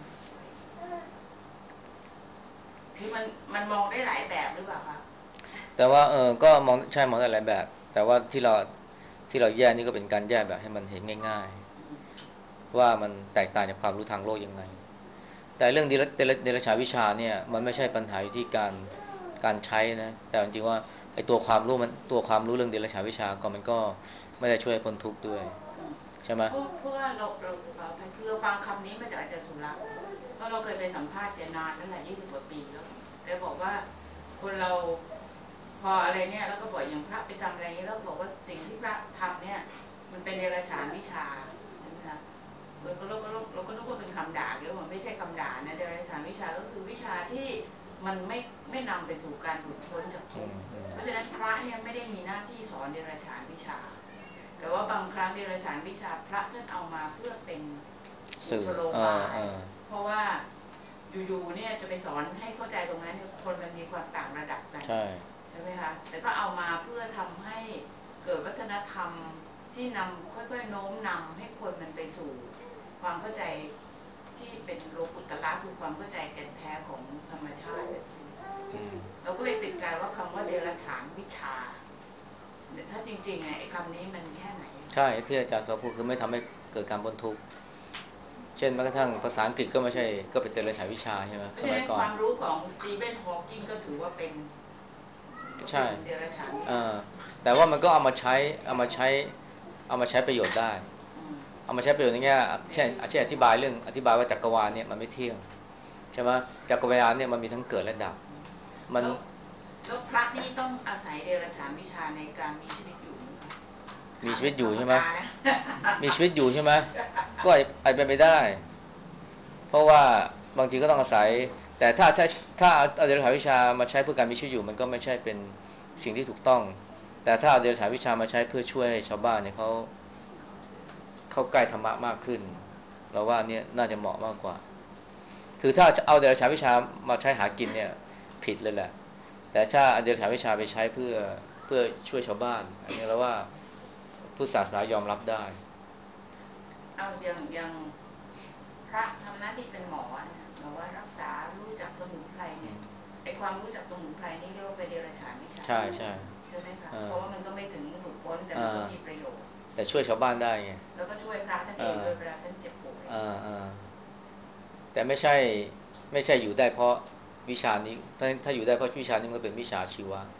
คือมันมองได้หลายแบบหรือเปล่าคะแต่ว่าก็มองใช่มองได้หลายแบบแต่ว่าที่เราแยกนี่ก็เป็นการแยกแบบให้มันเห็นง่ายๆว่ามันแตกต่างจากความรู้ทางโลกยังไงแต่เรื่องเดรัจฉานวิชาเนี่ยมันไม่ใช่ปัญหาอยู่ที่การใช้นะแต่จริงๆว่าไอ้ตัวความรู้เรื่องเดรัจฉานวิชาก็มันก็ไม่ได้ช่วยพ้นทุกข์ด้วยใช่ไหมเพราะว่าเราฟังคำนี้มาจากอาจารย์สุรักษ์เพราะเราเคยไปสัมภาษณ์แกนานตั้งแต่20 กว่าปีแล้วแกบอกว่าคนเราพออะไรเนี่ยแล้วก็บอกอย่างพระไปทำอะไรนี้แล้วบอกว่าสิ่งที่พระทำเนี่ยมันเป็นเดรัจฉานวิชาใช่ไหมคะเราก็นึกว่าเป็นคำด่าเยอะมันไม่ใช่คำด่านะเดรัจฉานวิชาก็คือวิชาที่มันไม่นำไปสู่การหลุดพ้นจากทุกข์เพราะฉะนั้นพระเนี่ยไม่ได้มีหน้าที่สอนเดรัจฉานวิชาแต่ว่าบางครั้งเดรัจฉานวิชาพระท่านเอามาเพื่อเป็นสื่อสโลบายเพราะว่าอยู่ๆเนี่ยจะไปสอนให้เข้าใจตรงนั้นคนมันมีความต่างระดับกันใช่ไหมคะแต่ก็เอามาเพื่อทำให้เกิดวัฒนธรรมที่นำค่อยๆโน้มนำให้คนมันไปสู่ความเข้าใจที่เป็นโลกุตละคือความเข้าใจแก่นแท้ของธรรมชาติเราก็เลยติดใจว่าคำว่าเดรัจฉานวิชาถ้าจริงๆไอ้คำนี้มันแค่ไหนใช่ที่อาจารย์สอนพูดคือไม่ทำให้เกิดการพ้นทุกข์เช่นแม้กระทั่งภาษาอังกฤษก็ไม่ใช่ก็เป็นเดรัจฉานวิชาใช่ไหมสมัยก่อนความรู้ของสตีเฟนฮอว์กิงก็ถือว่าเป็นใช่เดรัจฉานแต่ว่ามันก็เอามาใช้ประโยชน์ได้เอามาใช้ประโยชน์ในแง่เช่นอธิบายว่าจักรวาลเนี่ยมันไม่เที่ยงใช่ไหมจักรวาลเนี่ยมันมีทั้งเกิดและดับมันแล้วพระนี่ต้องอาศัยเดรัจฉานวิชาในการมีชีวิตอยู่มีชีวิตอยู่ใช่ไหมมีชีวิตอยู่ใช่ไหมก็อาจเป็นไปได้ เพราะว่าบางทีก็ต้องอาศัยแต่ถ้าเอาเดรัจฉานวิชามาใช้เพื่อการมีชีวิตอยู่มันก็ไม่ใช่เป็นสิ่งที่ถูกต้องแต่ถ้าเอาเดรัจฉานวิชามาใช้เพื่อช่วยให้ชาวบ้านเนี่ยเขาใกล้ธรรมะมากขึ้นเราว่าเนี่ยน่าจะเหมาะมากกว่าคือถ้าเอาเดรัจฉานวิชามาใช้หากินเนี่ยผิดเลยแหละแต่ถ้าเอาเดรัจฉานวิชาไปใช้เพื่อช่วยชาวบ้านอันนี้เราว่าพุทธศาสนายอมรับได้เอาอย่างพระทำหน้าที่เป็นหมอเนี่ยเราว่ารักษารู้จักสมุนไพรเนี่ยไอความรู้จักสมุนไพรนี่เรียกว่าเป็นเดรัจฉานวิชาใช่ใช่ใช่ไหมคะเพราะว่ามันก็ไม่ถึงหลุดพ้นแต่มันก็มีประโยชน์แต่ช่วยชาวบ้านได้ไงแล้วก็ช่วยพระท่านเองด้วยเวลาท่านเจ็บป่วยแต่ไม่ใช่อยู่ได้เพราะวิชานี้ถ้าอยู่ได้เพราะวิชานี้มันก็เป็นวิชาชีวะ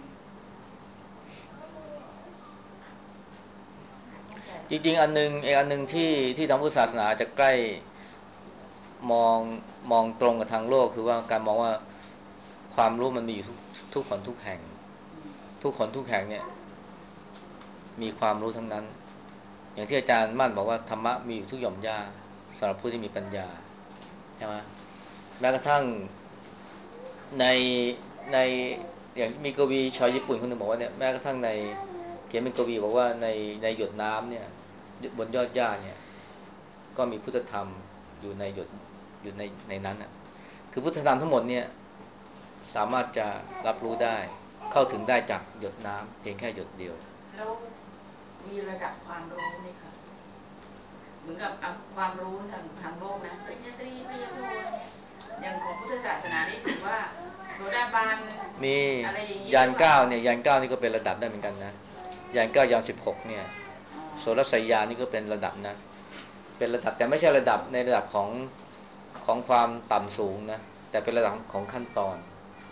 จริงๆอันหนึ่งที่ทางพุทธศาสนาจะใกล้มองมองตรงกับทางโลกคือว่าการมองว่าความรู้มันมีอยู่ทุกคนทุกแห่งทุกคนทุกแห่งเนี่ยมีความรู้ทั้งนั้นอย่างที่อาจารย์มั่นบอกว่าธรรมะมีอยู่ทุกหย่อมหญ้าสำหรับผู้ที่มีปัญญาใช่ไหมแม้กระทั่งในในอย่างมีกวีชาวญี่ปุ่นคนหนึ่งบอกว่าเนี่ยแม้กระทั่งในเขียนเป็นกวีบอกว่าในหยดน้ำเนี่ยบนยอดหญ้าเนี่ยก็มีพุทธธรรมอยู่ในหยดอยู่ในนั้นอ่ะคือพุทธธรรมทั้งหมดเนี่ยสามารถจะรับรู้ได้เข้าถึงได้จากหยดน้ำเพียงแค่หยดเดียวแล้วมีระดับความรู้ไหมคะเหมือนกับความรู้ทางโลกนะปริญญาตรีปริญญาโทอย่างของพุทธศาสนานี่ถือว่าโสดาบันมีอะไรอย่างนี้ยานเก้าเนี่ยยานเก้านี่ก็เป็นระดับได้เหมือนกันนะยานเก้ายาน16เนี่ยโสรสยญาณนี่ก็เป็นระดับนะเป็นระดับแต่ไม่ใช่ระดับในระดับของความต่ำสูงนะแต่เป็นระดับของขั้นตอน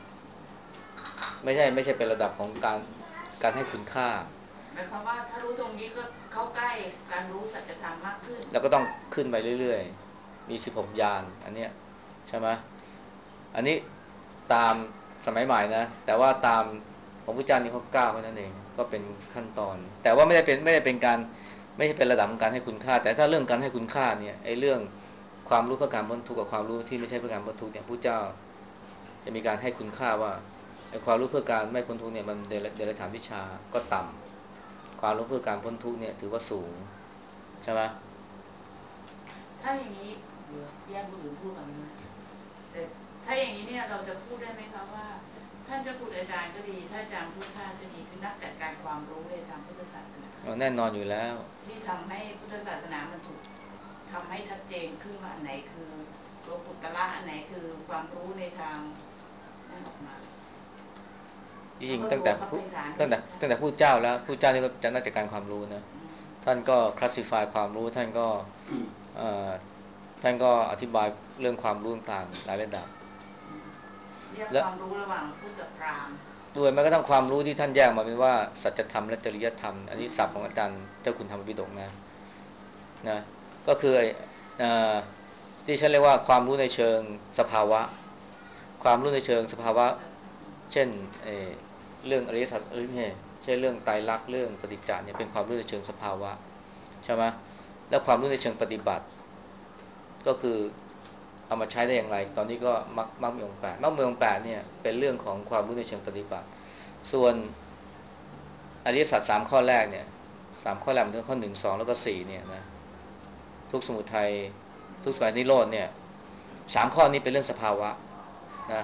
ไม่ใช่เป็นระดับของการให้คุณค่าหมายความว่าถ้ารู้ตรงนี้ก็เข้าใกล้การรู้สัจธรรมมากขึ้นแล้วก็ต้องขึ้นไปเรื่อยๆมี16ยานอันเนี้ยใช่ไหมอันนี้ตามสมัยใหม่นะแต่ว่าตามของพระเจ้านี่เขาก้าวแค่นั้นเองก็เป็นขั้นตอนแต่ว่าไม่ได้เป็นการไม่ใช่เป็นระดับของการให้คุณค่าแต่ถ้าเรื่องการให้คุณค่าเนี่ยไอ้เรื่องความรู้เพื่อการพ้นทุกข์กับความรู้ที่ไม่ใช่เพื่อการพ้นทุกข์เนี่ยพระเจ้าจะมีการให้คุณค่าว่าไอ้ความรู้เพื่อการไม่พ้นทุกข์เนี่ยมันเดรัจฉานวิชาก็ต่ำความรู้เพื่อการพ้นทุกข์เนี่ยถือว่าสูงใช่ไหมถ้าอย่างนี้เดี๋ยวแยกคนอื่นพูดก่อนนะแต่ถ้าอย่างนี้เนี่ยเราจะพูดได้ไหมคะว่าท่านเจ้าคุณอาจารย์ก็ดีถ้าอาจารย์พุทธาก็ดีคือนักจัดการความรู้ในทางพุทธศาสนาแน่นอนอยู่แล้วที่ทำให้พุทธศาสนามันถูกทำให้ชัดเจนขึ้นว่าอันไหนคือโลกุตตระอันไหนคือความรู้ในทางนั่นออกมาจริงๆตั้งแต่ผู้เจ้าแล้วผู้เจ้านี่ก็จะน่าจะการความรู้นะท่านก็คลาสสิฟายความรู้ท่านก็เอ่อท่านก็อธิบายเรื่องความรู้ต่างๆหลายระดับเรียกความรู้ระหว่างพุทธกับพราหมณ์ด้วยแม้กระทั่งความรู้ที่ท่านแยกมาเป็นว่าสัจธรรมและจริยธรรมอันนี้ศัพท์ของอาจารย์เจ้าคุณธรรมปิฎกนะก็คือที่ฉันเรียกว่าความรู้ในเชิงสภาวะความรู้ในเชิงสภาวะเช่นเรื่องอริยสัจเนี่ยใช่เรื่องไตรลักษณ์เรื่องปฏิจจ์เนี่ยเป็นความรู้ในเชิงสภาวะใช่ไหมแล้วความรู้ในเชิงปฏิบัติก็คือเอามาใช้ได้อย่างไรตอนนี้ก็มรรคมีองค์8มรรคมีองค์8เนี่ยเป็นเรื่องของความรู้ในเชิงปฏิบัติส่วนอริยสัจ3ข้อแรกเนี่ย3ข้อแรกมันคือข้อ1 2แล้วก็4เนี่ยนะทุกสมุทัยทุกสมัยนิโรธเนี่ย3ข้อนี้เป็นเรื่องสภาวะนะ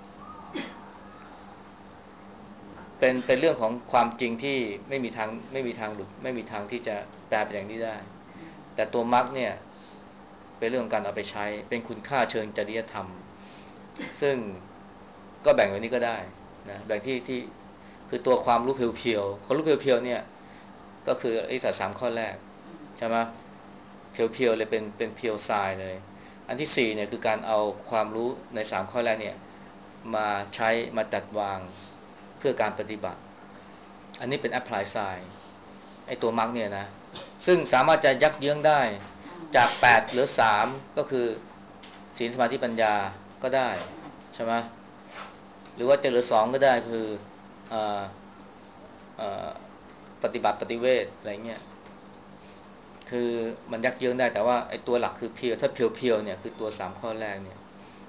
เป็นเรื่องของความจริงที่ไม่มีทางหลุดไม่มีทางที่จะแปลเป็นอย่างนี้ได้แต่ตัวมรรคเนี่ยเป็นเรื่องของการเอาไปใช้เป็นคุณค่าเชิงจริยธรรมซึ่งก็แบ่งไว้นี้ก็ได้นะแบ่งที่คือตัวความรู้เพียวๆความรู้เพียวๆเนี่ยก็คือไอ้3ข้อแรกใช่ไหมเพียวๆเลยเป็นเพียวทรายเลยอันที่4เนี่ยคือการเอาความรู้ใน3ข้อแรกเนี่ยมาใช้มาจัดวางเพื่อการปฏิบัติอันนี้เป็น apply side ไอ้ตัวมรรคเนี่ยนะซึ่งสามารถจะยักเยื้องได้จาก8เหลือ3ก็คือศีลสมาธิปัญญาก็ได้ใช่ไหมหรือว่าจะเหลือ2ก็ได้คือเอ่อเอ่อปฏิบัติปฏิเวทอะไรเงี้ยคือมันยักเยื้องได้แต่ว่าไอ้ตัวหลักคือเพียวถ้าเพียวๆเนี่ยคือตัว3ข้อแรกเนี่ย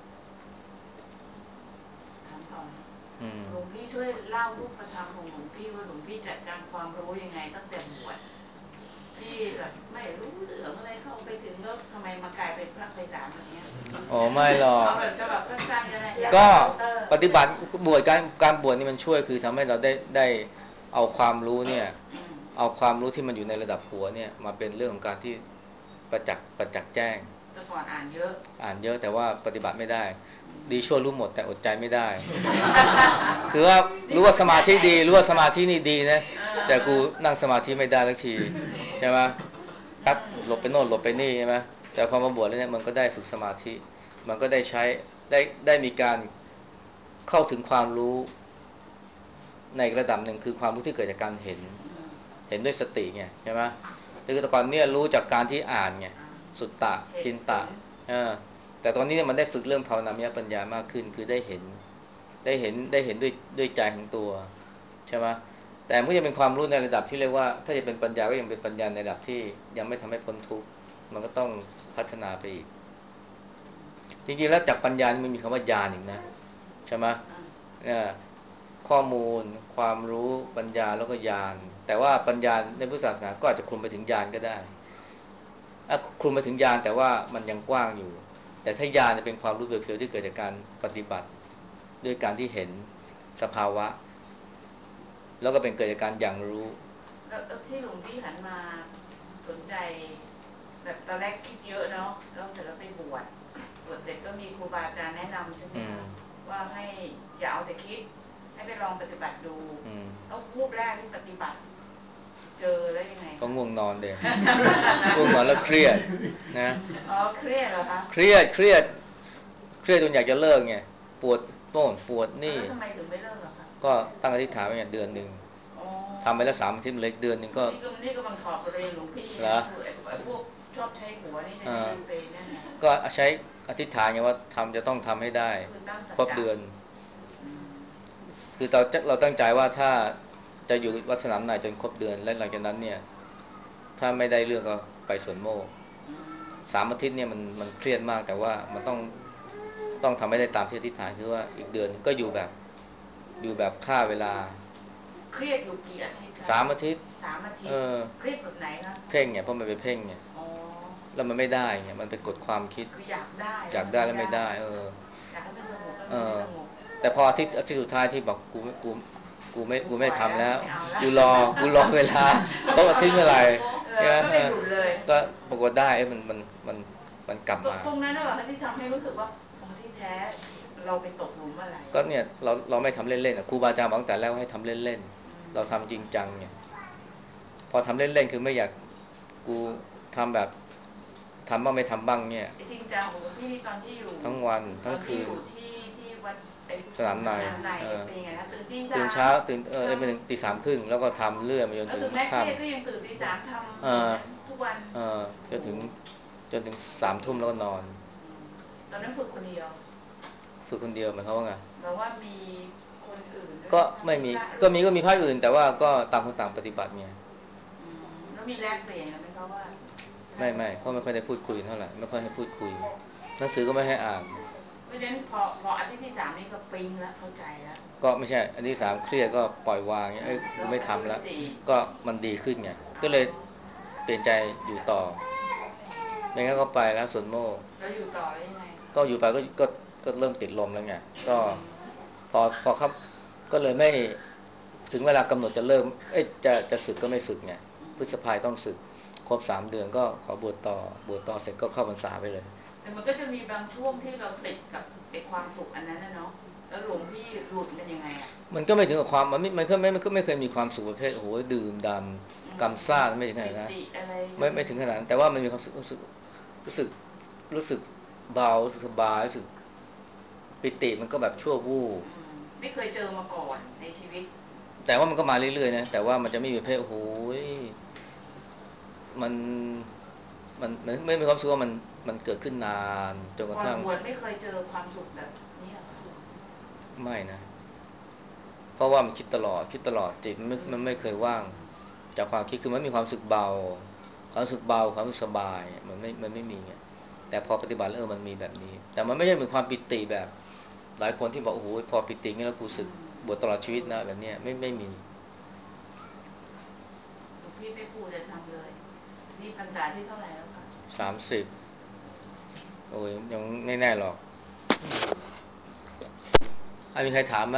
หลวงพี่ช่วยเล่ารูปธรรมของหลวงพี่ว่าหลวงพี่จัดการความรู้ยังไงตั้งแต่บวชที่แบบไม่รู้เรื่องอะไรเข้าไปถึงแล้วทำไมมากลายเป็นพระไพศาลแบบนี้อ๋อไม่หรอกเอาแบบฉบับสั้นๆก็ได้ก็ปฏิบัติบวชการบวชนี่มันช่วยคือทำให้เราได้เอาความรู้เนี่ยเอาความรู้ที่มันอยู่ในระดับหัวเนี่ยมาเป็นเรื่องของการที่ประจักษ์แจ้งแต่ก่อนอ่านเยอะแต่ว่าปฏิบัติไม่ได้ดีชั่วรู้หมดแต่อดใจไม่ได้คือว่ารู้ว่าสมาธิดีรู้ว่าสมาธินี่ดีนะแต่กูนั่งสมาธิไม่ได้สักทีใช่ไหมแป๊บหลบไปโน่นหลบไปนี่ใช่ไหมแต่พอมาบวชแล้วเนี่ยมันก็ได้ฝึกสมาธิมันก็ได้ใช้ได้มีการเข้าถึงความรู้ในระดับหนึ่งคือความรู้ที่เกิดจากการเห็นด้วยสติไงใช่ไหมคือแต่ก่อนเนี่ยรู้จากการที่อ่านไงสุตตะจินตะแต่ตอนนี้เนี่ยมันได้ฝึกเรื่องภาวนามยปัญญามากขึ้นคือได้เห็นด้วยใจของตัวใช่ไหมแต่มันก็ยังเป็นความรู้ในระดับที่เรียกว่าถ้าจะเป็นปัญญาก็ยังเป็นปัญญาในระดับที่ยังไม่ทำให้พ้นทุกข์มันก็ต้องพัฒนาไปอีกจริงๆแล้วจากปัญญานี่มันมีคำว่าญาณอีกนะใช่ไหมข้อมูลความรู้ปัญญาแล้วก็ญาณแต่ว่าปัญญาในพุทธศาสนาก็อาจจะคลุมไปถึงญาณก็ได้คลุมไปถึงญาณแต่ว่ามันยังกว้างอยู่แต่ถ้าญาณจะเป็นความรู้เพียวๆที่เกิดจากการปฏิบัติด้วยการที่เห็นสภาวะแล้วก็เป็นเกิดจากการอย่างรู้แล้วที่หลวงพี่หันมาสนใจแบบตอนแรกคิดเยอะเนาะแล้วเสร็จแล้วไปบวชเสร็จก็มีครูบาอาจารย์แนะนำใช่ไหมคะว่าให้อย่าเอาแต่คิดให้ไปลองปฏิบัติดูแล้วรูปแรกที่ปฏิบัติเจอแล้วยังไงก็ง่วงนอนเด็ก ง่วงนอนแล้วเครียดนะอ๋อเครียดเหรอคะเครียดจนอยากจะเลิกไงปวดโน่นปวดนี่แล้วทำไมถึงไม่เลิกอะคะก็ตั้งอธิษฐานไว้อย่างเดือนนึงทำไปแล้ว3 อาทิตย์เลยเดือนนึงก็นี่ก็บังคับเรียนหลวงพี่เหรอคือไอ้พวกชอบใช้หัวนี่จะได้ไปนั่นไงก็ใช้อธิษฐานไงว่าจะต้องทำให้ได้ครบเดือนคือเราตั้งใจว่าถ้าจะอยู่วัดสนามในจนครบเดือนและหลังจากนั้นเนี่ยถ้าไม่ได้เรื่องก็ไปสวนโมกข์3 อาทิตย์เนี่ยมันเครียดมากแต่ว่ามันต้องทำให้ได้ตามที่อธิษฐานคือว่าอีกเดือนก็อยู่แบบฆ่าเวลาเครียดอยู่กี่อาทิตย์คะ 3 อาทิตย์เครียดแบบไหนคะเพ่งเนี่ยเพราะมันไปเพ่งเนี่ยแล้วมันไม่ได้เนี่ยมันไปกดความคิดคืออยากได้แล้วไม่ได้อยากให้มันสงบแล้วมันไม่สงบแต่พออาทิตย์สุดท้ายที่บอกกูไม่ทำแล้วกูรอเวลาเขาอาทิตย์เมื่อไหร่ก็ไม่หยุดเลยก็ปรากฏได้มันกลับมาตรงนั้นน่ะเหรอที่ทำให้รู้สึกว่าที่แท้เราไปตกหลุมอะไรก็เนี่ยเราไม่ทำเล่นๆครูบาอาจารย์บอกตั้งแต่แรกให้ทำเล่นๆเราทำจริงจังเนี่ยพอทำเล่นๆคือไม่อยากกูทำแบบทำบ้างไม่ทำบ้างเนี่ยจริงจังของพี่ตอนที่อยู่ทั้งวันทั้งคืนที่วัดสนามในเป็นยังไงคะตื่นเช้าไปถึงตี 3 ครึ่งแล้วก็ทำเรื่อยมาจนถึงค่ำก็ยังตื่นตี 3ทำทุกวันจนถึง3 ทุ่มแล้วก็นอนตอนนั้นฝึกคนเดียวหมายความว่าไงแปลว่ามีคนอื่นก็ไม่มีก็มีภาคอื่นแต่ว่าก็ต่างคนต่างปฏิบัติไงแล้วมีแลกเปลี่ยนกันไหมคะว่าไม่เขาไม่ค่อยได้พูดคุยเท่าไหร่ไม่ค่อยให้พูดคุยหนังสือก็ไม่ให้อ่านเพราะฉะนั้นพออาทิตย์ที่ 3นี่ก็ปิ๊งแล้วเข้าใจแล้วก็ไม่ใช่อันที่3เครียดก็ปล่อยวางเงี้ยกูไม่ทำแล้วก็มันดีขึ้นไงก็เลยเปลี่ยนใจอยู่ต่อไม่งั้นก็ไปแล้วสวนโมกแล้วอยู่ต่อได้ยังไงก็อยู่ไปก็เริ่มติดลมแล้วไงก็พอครับก็เลยไม่ถึงเวลากำหนดจะเริ่มจะสึกก็ไม่สึกไงพฤษภาต้องสึกครบ3 เดือนก็ขอบวชต่อเสร็จก็เข้าพรรษาไปเลยแต่มันก็จะมีบางช่วงที่เราติดกับไอ้ความสุขอันนั้นนะเนาะแล้วหลวงพี่หลุดมันยังไงอ่ะมันก็ไม่ถึงกับความมันก็ไม่เคยมีความสุขประเภทโอ้โหดื่มดำกำซ่าไม่ถึงขนาดนั้นไม่ถึงขนาดนั้นแต่ว่ามันมีความรู้สึกรู้สึกเบารู้สึกสบายรู้สึกปิติมันก็แบบชั่ววูบไม่เคยเจอมาก่อนในชีวิตแต่ว่ามันก็มาเรื่อยๆนะแต่ว่ามันจะไม่มีประเภทโอ้โหมันมันไม่มีความรู้สึกว่ามันเกิดขึ้นนานจนกระทั่งบวชไม่เคยเจอความสุขแบบนี้หรอไม่นะเพราะว่ามันคิดตลอดจิตมันไม่เคยว่างจากความคิดคือมันมีความรู้สึกเบาความรู้สึกสบายมันไม่มีไงแต่พอปฏิบัติแล้วมันมีแบบนี้แต่มันไม่ใช่เหมือนความปิติแบบหลายคนที่บอกโอ้โหพอปิติงี้แล้วกูสึกบวชตลอดชีวิตนะแบบนี้ไม่มีพี่ไม่พูดจะทำเลยนี่พรรษาที่เท่าไหร่แล้วคะ 30โอ้ยยังไม่แน่หรอกมีใครถามไหม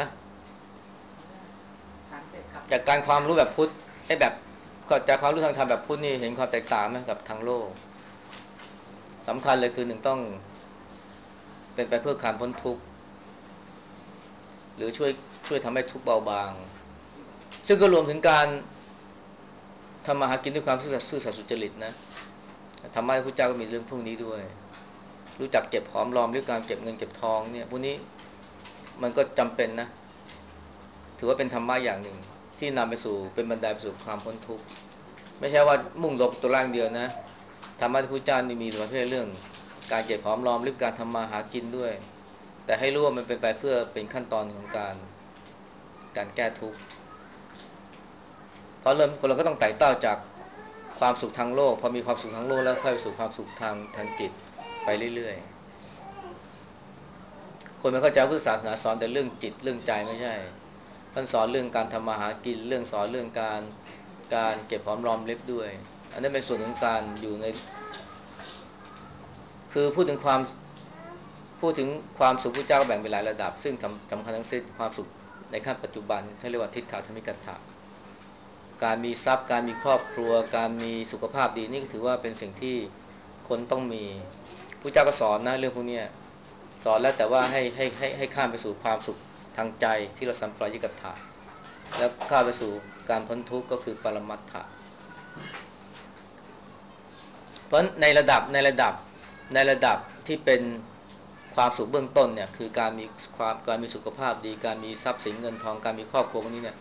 จากการความรู้แบบพุทธแบบจากความรู้ทางธรรมแบบพุทธนี่เห็นความแตกต่างไหมกับทางโลกสำคัญเลยคือหนึ่งต้องเป็นไปเพื่อการพ้นทุกข์หรือช่วยทำให้ทุกข์เบาบางซึ่งก็รวมถึงการทำมาหากินด้วยความซื่อสัตย์สุจริตนะธรรมะพระพุทธเจ้าก็มีเรื่องพวกนี้ด้วยรู้จักเก็บหอมรอมหรือการเก็บเงินเก็บทองเนี่ยพวกนี้มันก็จำเป็นนะถือว่าเป็นธรรมะอย่างหนึ่งที่นำไปสู่เป็นบันไดไปสู่ความพ้นทุกข์ไม่ใช่ว่ามุ่งลบตัวร่างเดียวนะธรรมะพระพุทธเจ้านี่มีประเภทเรื่องการเก็บหอมรอมหรือการทำมาหากินด้วยแต่ให้รู้ว่ามันเป็นไปเพื่อเป็นขั้นตอนของการแก้ทุกข์เพราะคนเราก็ต้องไต่เต้าจากความสุขทางโลกพอมีความสุขทางโลกแล้วค่อยไปสู่ความสุขทางจิตไปเรื่อยๆคนไม่เข้าใจพุทธศาสนาสอนแต่เรื่องจิตเรื่องใจไม่ใช่ท่านสอนเรื่องการทำมาหากินสอนเรื่องการเก็บหอมรอมริบด้วยอันนั้นเป็นส่วนของการอยู่ในคือพูดถึงความสุขพระเจ้าแบ่งเป็นหลายระดับซึ่งสำคัญทั้งสิ้นความสุขในขั้นปัจจุบันที่เรียกว่าทิฏฐธรรมิกถะการมีทรัพย์การมีครอบครัวการมีสุขภาพดีนี่ก็ถือว่าเป็นสิ่งที่คนต้องมีพระเจ้าก็สอนนะเรื่องพวกนี้สอนแล้วแต่ว่าให้ข้ามไปสู่ความสุขทางใจที่เราสัมปรายกถาแล้วข้ามไปสู่การพ้นทุกข์ก็คือปรมัตถะเพราะในระดับที่เป็นความสุขเบื้องต้นเนี่ยคือการมีสุขภาพดีการมีทรัพย์สินเงินทองการมีครอบครัวพวกนี้เนี่ย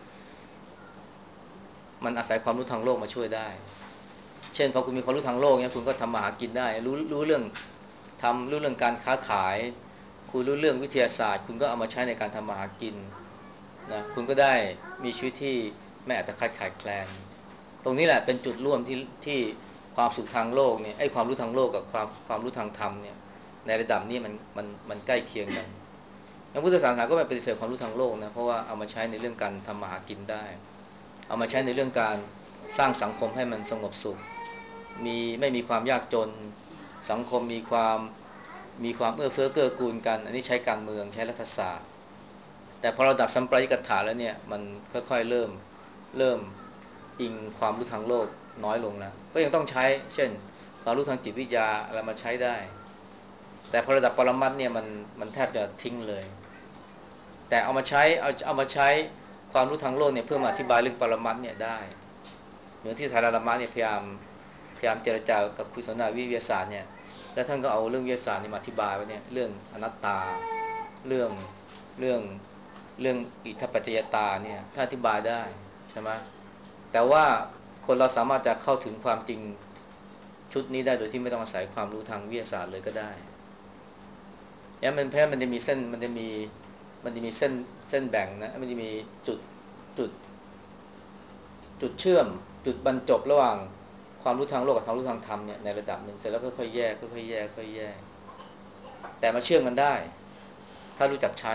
มันอาศัยความรู้ทางโลกมาช่วยได้เช่นพอคุณมีความรู้ทางโลกเนี่ยคุณก็ทำมาหากินได้รู้เรื่องรู้เรื่องการค้าขายคุณรู้เรื่องวิทยาศาสตร์คุณก็เอามาใช้ในการทำมาหากินนะคุณก็ได้มีชีวิตที่ไม่อัตคัดขาดแคลนตรงนี้แหละเป็นจุดร่วมที่ความสุขทางโลกเนี่ยความรู้ทางโลกกับความรู้ทางธรรมเนี่ยในระดับนี้มันใกล้เคียงกันแล้วพุทธศาสนาก็ไม่ปฏิเสธความรู้ทางโลกนะเพราะว่าเอามาใช้ในเรื่องการทำมาหากินได้เอามาใช้ในเรื่องการสร้างสังคมให้มันสงบสุขไม่มีความยากจนสังคมมีความเอื้อเฟื้อเกื้อกูลกันอันนี้ใช้การเมืองใช้รัฐศาสตร์แต่พอระดับสัมปรายกถาแล้วเนี่ยมันค่อยๆเริ่มอิงความรู้ทางโลกน้อยลงแล้วก็ยังต้องใช้เช่นความรู้ทางจิตวิทยาอะไรมาใช้ได้แต่พอระดับปรมัตถ์เนี่ยมันแทบจะทิ้งเลยแต่เอามาใช้ความรู้ทางโลกเนี่ยเพื่อมาอธิบายเรื่องปรมัตถ์เนี่ยได้เหมือนที่ไทยรามาเนี่ยพยายามเจรจากับคุยสนทนาวิทยาศาสตร์เนี่ยแล้วท่านก็เอาเรื่องวิทยาศาสตร์นี่มาอธิบายไว้เนี่ยเรื่องอนัตตาเรื่องเรื่องเรื่องอิทธิปัจจยตาเนี่ยท่านอธิบายได้ใช่ไหมแต่ว่าคนเราสามารถจะเข้าถึงความจริงชุดนี้ได้โดยที่ไม่ต้องอาศัยความรู้ทางวิทยาศาสตร์เลยก็ได้แล้วมันจะมีเส้นมันจะมีเส้นแบ่งนะมันจะมีจุดจุดเชื่อมจุดบรรจบระหว่างความรู้ทางโลกกับความรู้ทางธรรมเนี่ยในระดับหนึ่งเสร็จแล้วค่อยๆแยกค่อยๆแยกค่อยๆแยกแต่มาเชื่อมกันได้ถ้ารู้จักใช้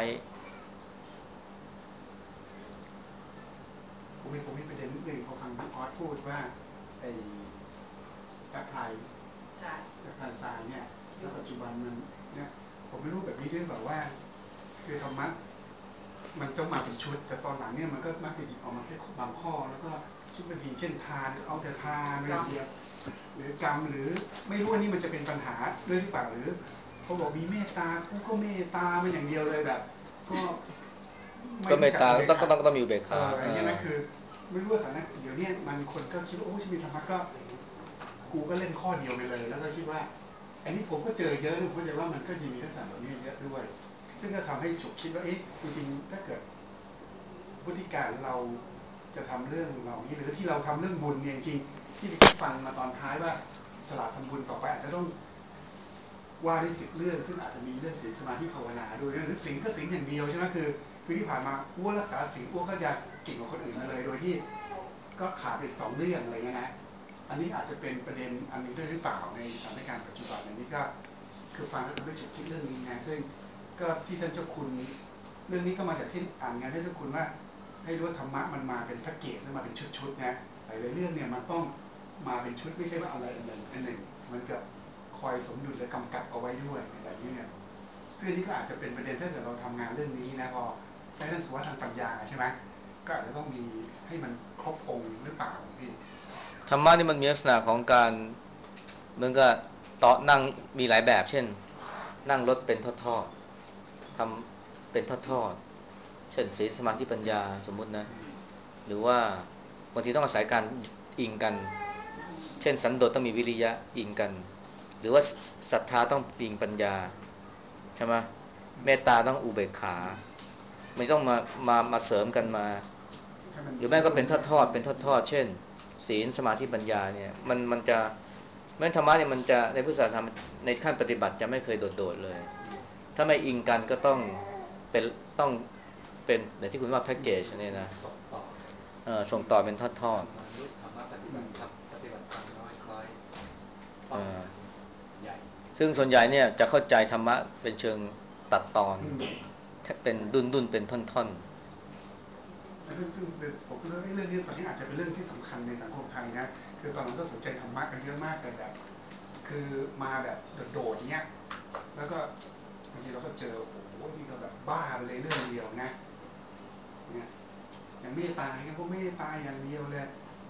ผมมีประเด็นนิดนึงพอฟังพี่ออสพูดว่าไอ้แอปพลายใช่ทรายเนี่ยแล้วปัจจุบันมันเนี่ยผมไม่รู้แบบนี้ด้วยแบบว่าคือธรรมะมันต้องมาเป็นชุดแต่ตอนหลังเนี่ยมันก็มักจะหยิบออกมาแค่บางข้อแล้วก็ชุดบางทีเช่นทานเอาแต่ทานไม่เดียวหรือกรรมหรือไม่รู้ว่านี่มันจะเป็นปัญหาด้วยหรือเปล่าหรือเขาบอกมีเมตตาก็เมตตามันอย่างเดียวเลยแบบก็เมตตาต้องมีอุเบกขาอันนี้นะคือไม่รู้ว่าสถานะเดี๋ยวนี้มันคนก็คิดว่าโอ้ชีวิตธรรมะก็กูก็เล่นข้อเดียวไปเลยแล้วก็คิดว่าอันนี้ผมก็เจอเยอะผมเข้าใจว่ามันก็ยังมีลักษณะแบบนี้เยอะด้วยซึ่งก็ทำให้ฉุกคิดว่าเอ๊ะจริงๆถ้าเกิดพฤติการเราจะทำเรื่องเหล่านี้หรือที่เราทำเรื่องบุญเนี่ยจริงๆที่ฟังมาตอนท้ายว่าฉลาดทำบุญต่อไปอาจจะต้องว่าได้10 เรื่องซึ่งอาจจะมีเรื่องศีลสมาธิภาวนาด้วยหรือศีลก็ศีลอย่างเดียวใช่ไหมคือที่ผ่านมาอ้วรักษาศีลอ้วก็จะเก่งกว่าคนอื่นมาเลยโดยที่ก็ขาดอีก2 เรื่องอะไรเงี้ยนะอันนี้อาจจะเป็นประเด็นอันนี้ด้วยหรือเปล่าในสถานการณ์ปัจจุบันอันนี้ก็คือฟังแล้วทำให้ฉุกคิดเรื่องนี้นะซึ่งก็ที่ท่านเจ้าคุณเรื่องนี้ก็มาจากที่อ่านงานท่านเจ้าคุณว่าให้รู้ว่าธรรมะมันมาเป็นแพ็กเกจมาเป็นชุดๆนะหลายเรื่องเนี่ยมันต้องมาเป็นชุดไม่ใช่ว่าอะไรอันหนึ่งมันจะคอยสมดุลและกำกับเอาไว้ด้วยอะไรอย่างนี้เนี่ยซึ่งอันนี้ก็อาจจะเป็นประเด็นถ้าเกิดเราทำงานเรื่องนี้นะพอใช้ท่านสุวัฒน์ทางปัญญาใช่ไหมก็อาจจะต้องมีให้มันครบองค์หรือเปล่าพี่ธรรมะนี่มันมีลักษณะของการเหมือนกับต่อนั่งมีหลายแบบเช่นนั่งรถเป็นทอดๆทำเป็นทอดๆเช่นศีลสมาธิปัญญาสมมุตินะหรือว่าบางทีต้องอาศัยการอิงกันเช่นสันโดษต้องมีวิริยะอิงกันหรือว่าศรัทธาต้องอิงปัญญาใช่ไหมเมตตาต้องอุเบกขาไม่ต้องมาเสริมกันมาหรือแม้ก็เป็นทอดเช่นศีลสมาธิปัญญาเนี่ยมันจะแม้ธรรมะเนี่ยมันจะในพุทธศาสนาในขั้นปฏิบัติจะไม่เคยโดดเลยถ้าไม่อิงกันก็เป็นต้องเป็นอย่างที่คุณว่าแพ็กเกจเนี่ยนะส่งต่อส่งต่อเป็นทอดมนุษย์ธรรมะปฏิบัติธรรมปฏิบัติธรรมน้อยคล้อยๆต้องใหญ่ซึ่งส่วนใหญ่เนี่ยจะเข้าใจธรรมะเป็นเชิงตัดตอนเป็นดุนเป็นท่อนซึ่งผมก็เลยเรื่องนี้ตอนนี้อาจจะเป็นเรื่องที่สำคัญในสังคมไทยนะคือตอนนั้นก็สนใจธรรมะกันเยอะมากแต่แบบคือมาแบบโดดๆเนี้ยแล้วก็บางทีเราก็เจอโอ้โหที่ก็แบบบ้าไปเลยเรื่องเดียวนะเนี่ยอย่างเมตตาเนี่ยก็เมตตาอย่างเดียวเลย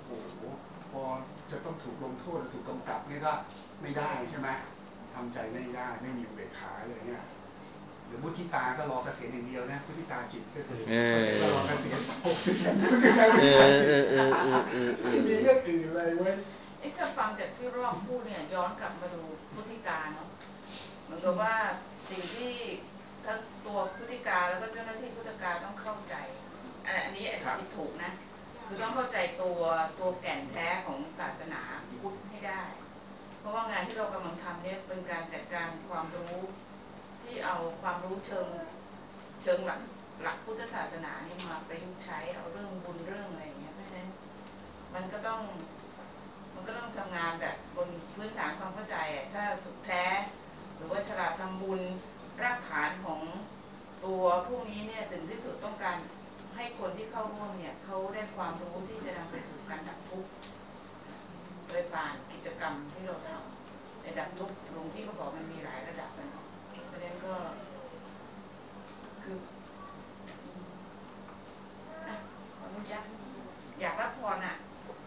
โอ้โหพอจะต้องถูกลงโทษหรือถูกกำกับนี่ก็ไม่ได้ใช่ไหมทำใจไม่ได้ไม่มีอุเบกขาเลยเนี่ยหรือมุทิตาก็รอเกษียณอย่างเดียวนะมุทิตาจิตก็คือก็รอเกษียณ60อย่างเดียวคือการไม่มีเรื่องอื่นเลยเว้ยถ้าฟังจากที่รอบพูดเนี่ยย้อนกลับมาดูพุทธิกาเนาะเหมือนกับว่าสิ่งที่ทั้งตัวพุทธิกาแล้วก็เจ้าหน้าที่พุทธกาต้องเข้าใจอันนี้อธิบายถูกนะคือต้องเข้าใจตัวแก่นแท้ของศาสนาพุทธให้ได้เพราะว่างานที่เรากำลังทำเนี่ยเป็นการจัดการความรู้ที่เอาความรู้เชิงหลักพุทธศาสนานี่มาประยุกต์ใช้เอาเรื่องบุญเรื่องอะไรอย่างเงี้ยเพราะฉะนั้นมันก็ต้องทำงานแบบบนพื้นฐานความเข้าใจถ้าสุดแท้หรือว่าฉลาดทำบุญรากฐานของตัวพวกนี้เนี่ยถึงที่สุดต้องการให้คนที่เข้าร่วมเนี่ยเขาได้ความรู้ที่จะนำไปสู่การดับทุกข์โดยผ่านกิจกรรมที่เราทำในดับทุกข์หลวงพี่ก็บอกมันมีหลายระดับนะเพราะฉะนั้นก็คือขออนุญาตอยากรับพรอ่ะ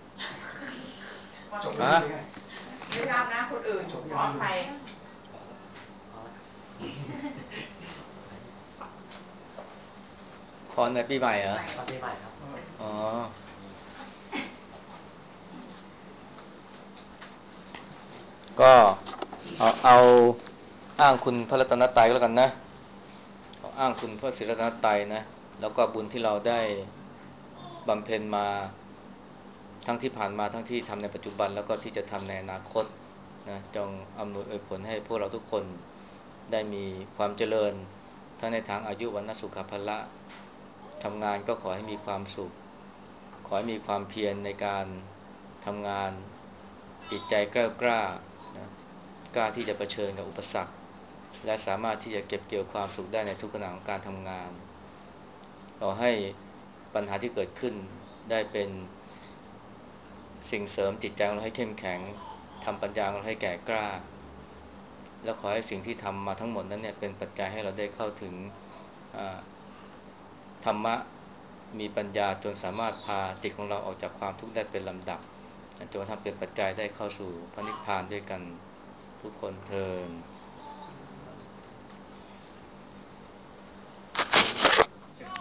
จบแล้วไม่ทำนะคนอื่นขอไปพรในปีใหม่เหรอปีใหม่ครับอ๋อก็เอาอ้างคุณพระรัตนตรัยก็แล้วกันนะอ้างคุณพระศรีรัตนตรัยนะแล้วก็บุญที่เราได้บำเพ็ญมาทั้งที่ผ่านมาทั้งที่ทำในปัจจุบันแล้วก็ที่จะทำในอนาคตนะจงอำนวยอวยผลให้พวกเราทุกคนได้มีความเจริญทั้งในทางอายุวรรณสุขภละทำงานก็ขอให้มีความสุขขอให้มีความเพียรในการทำงานจิตใจกล้านะกล้าที่จะเผชิญกับอุปสรรคและสามารถที่จะเก็บเกี่ยวความสุขได้ในทุกขณะของการทำงานขอให้ปัญหาที่เกิดขึ้นได้เป็นสิ่งเสริมจิตใจของเราให้เข้มแข็งทำปัญญาของเราให้แก่กล้าแล้วขอให้สิ่งที่ทำมาทั้งหมดนั้นเนี่ยเป็นปัจจัยให้เราได้เข้าถึงธรรมะมีปัญญาจนสามารถพาจิตของเราออกจากความทุกข์ได้เป็นลำดับจนกระทั่งเป็นปัจจัยได้เข้าสู่พระนิพพานด้วยกันทุกคนเทอญ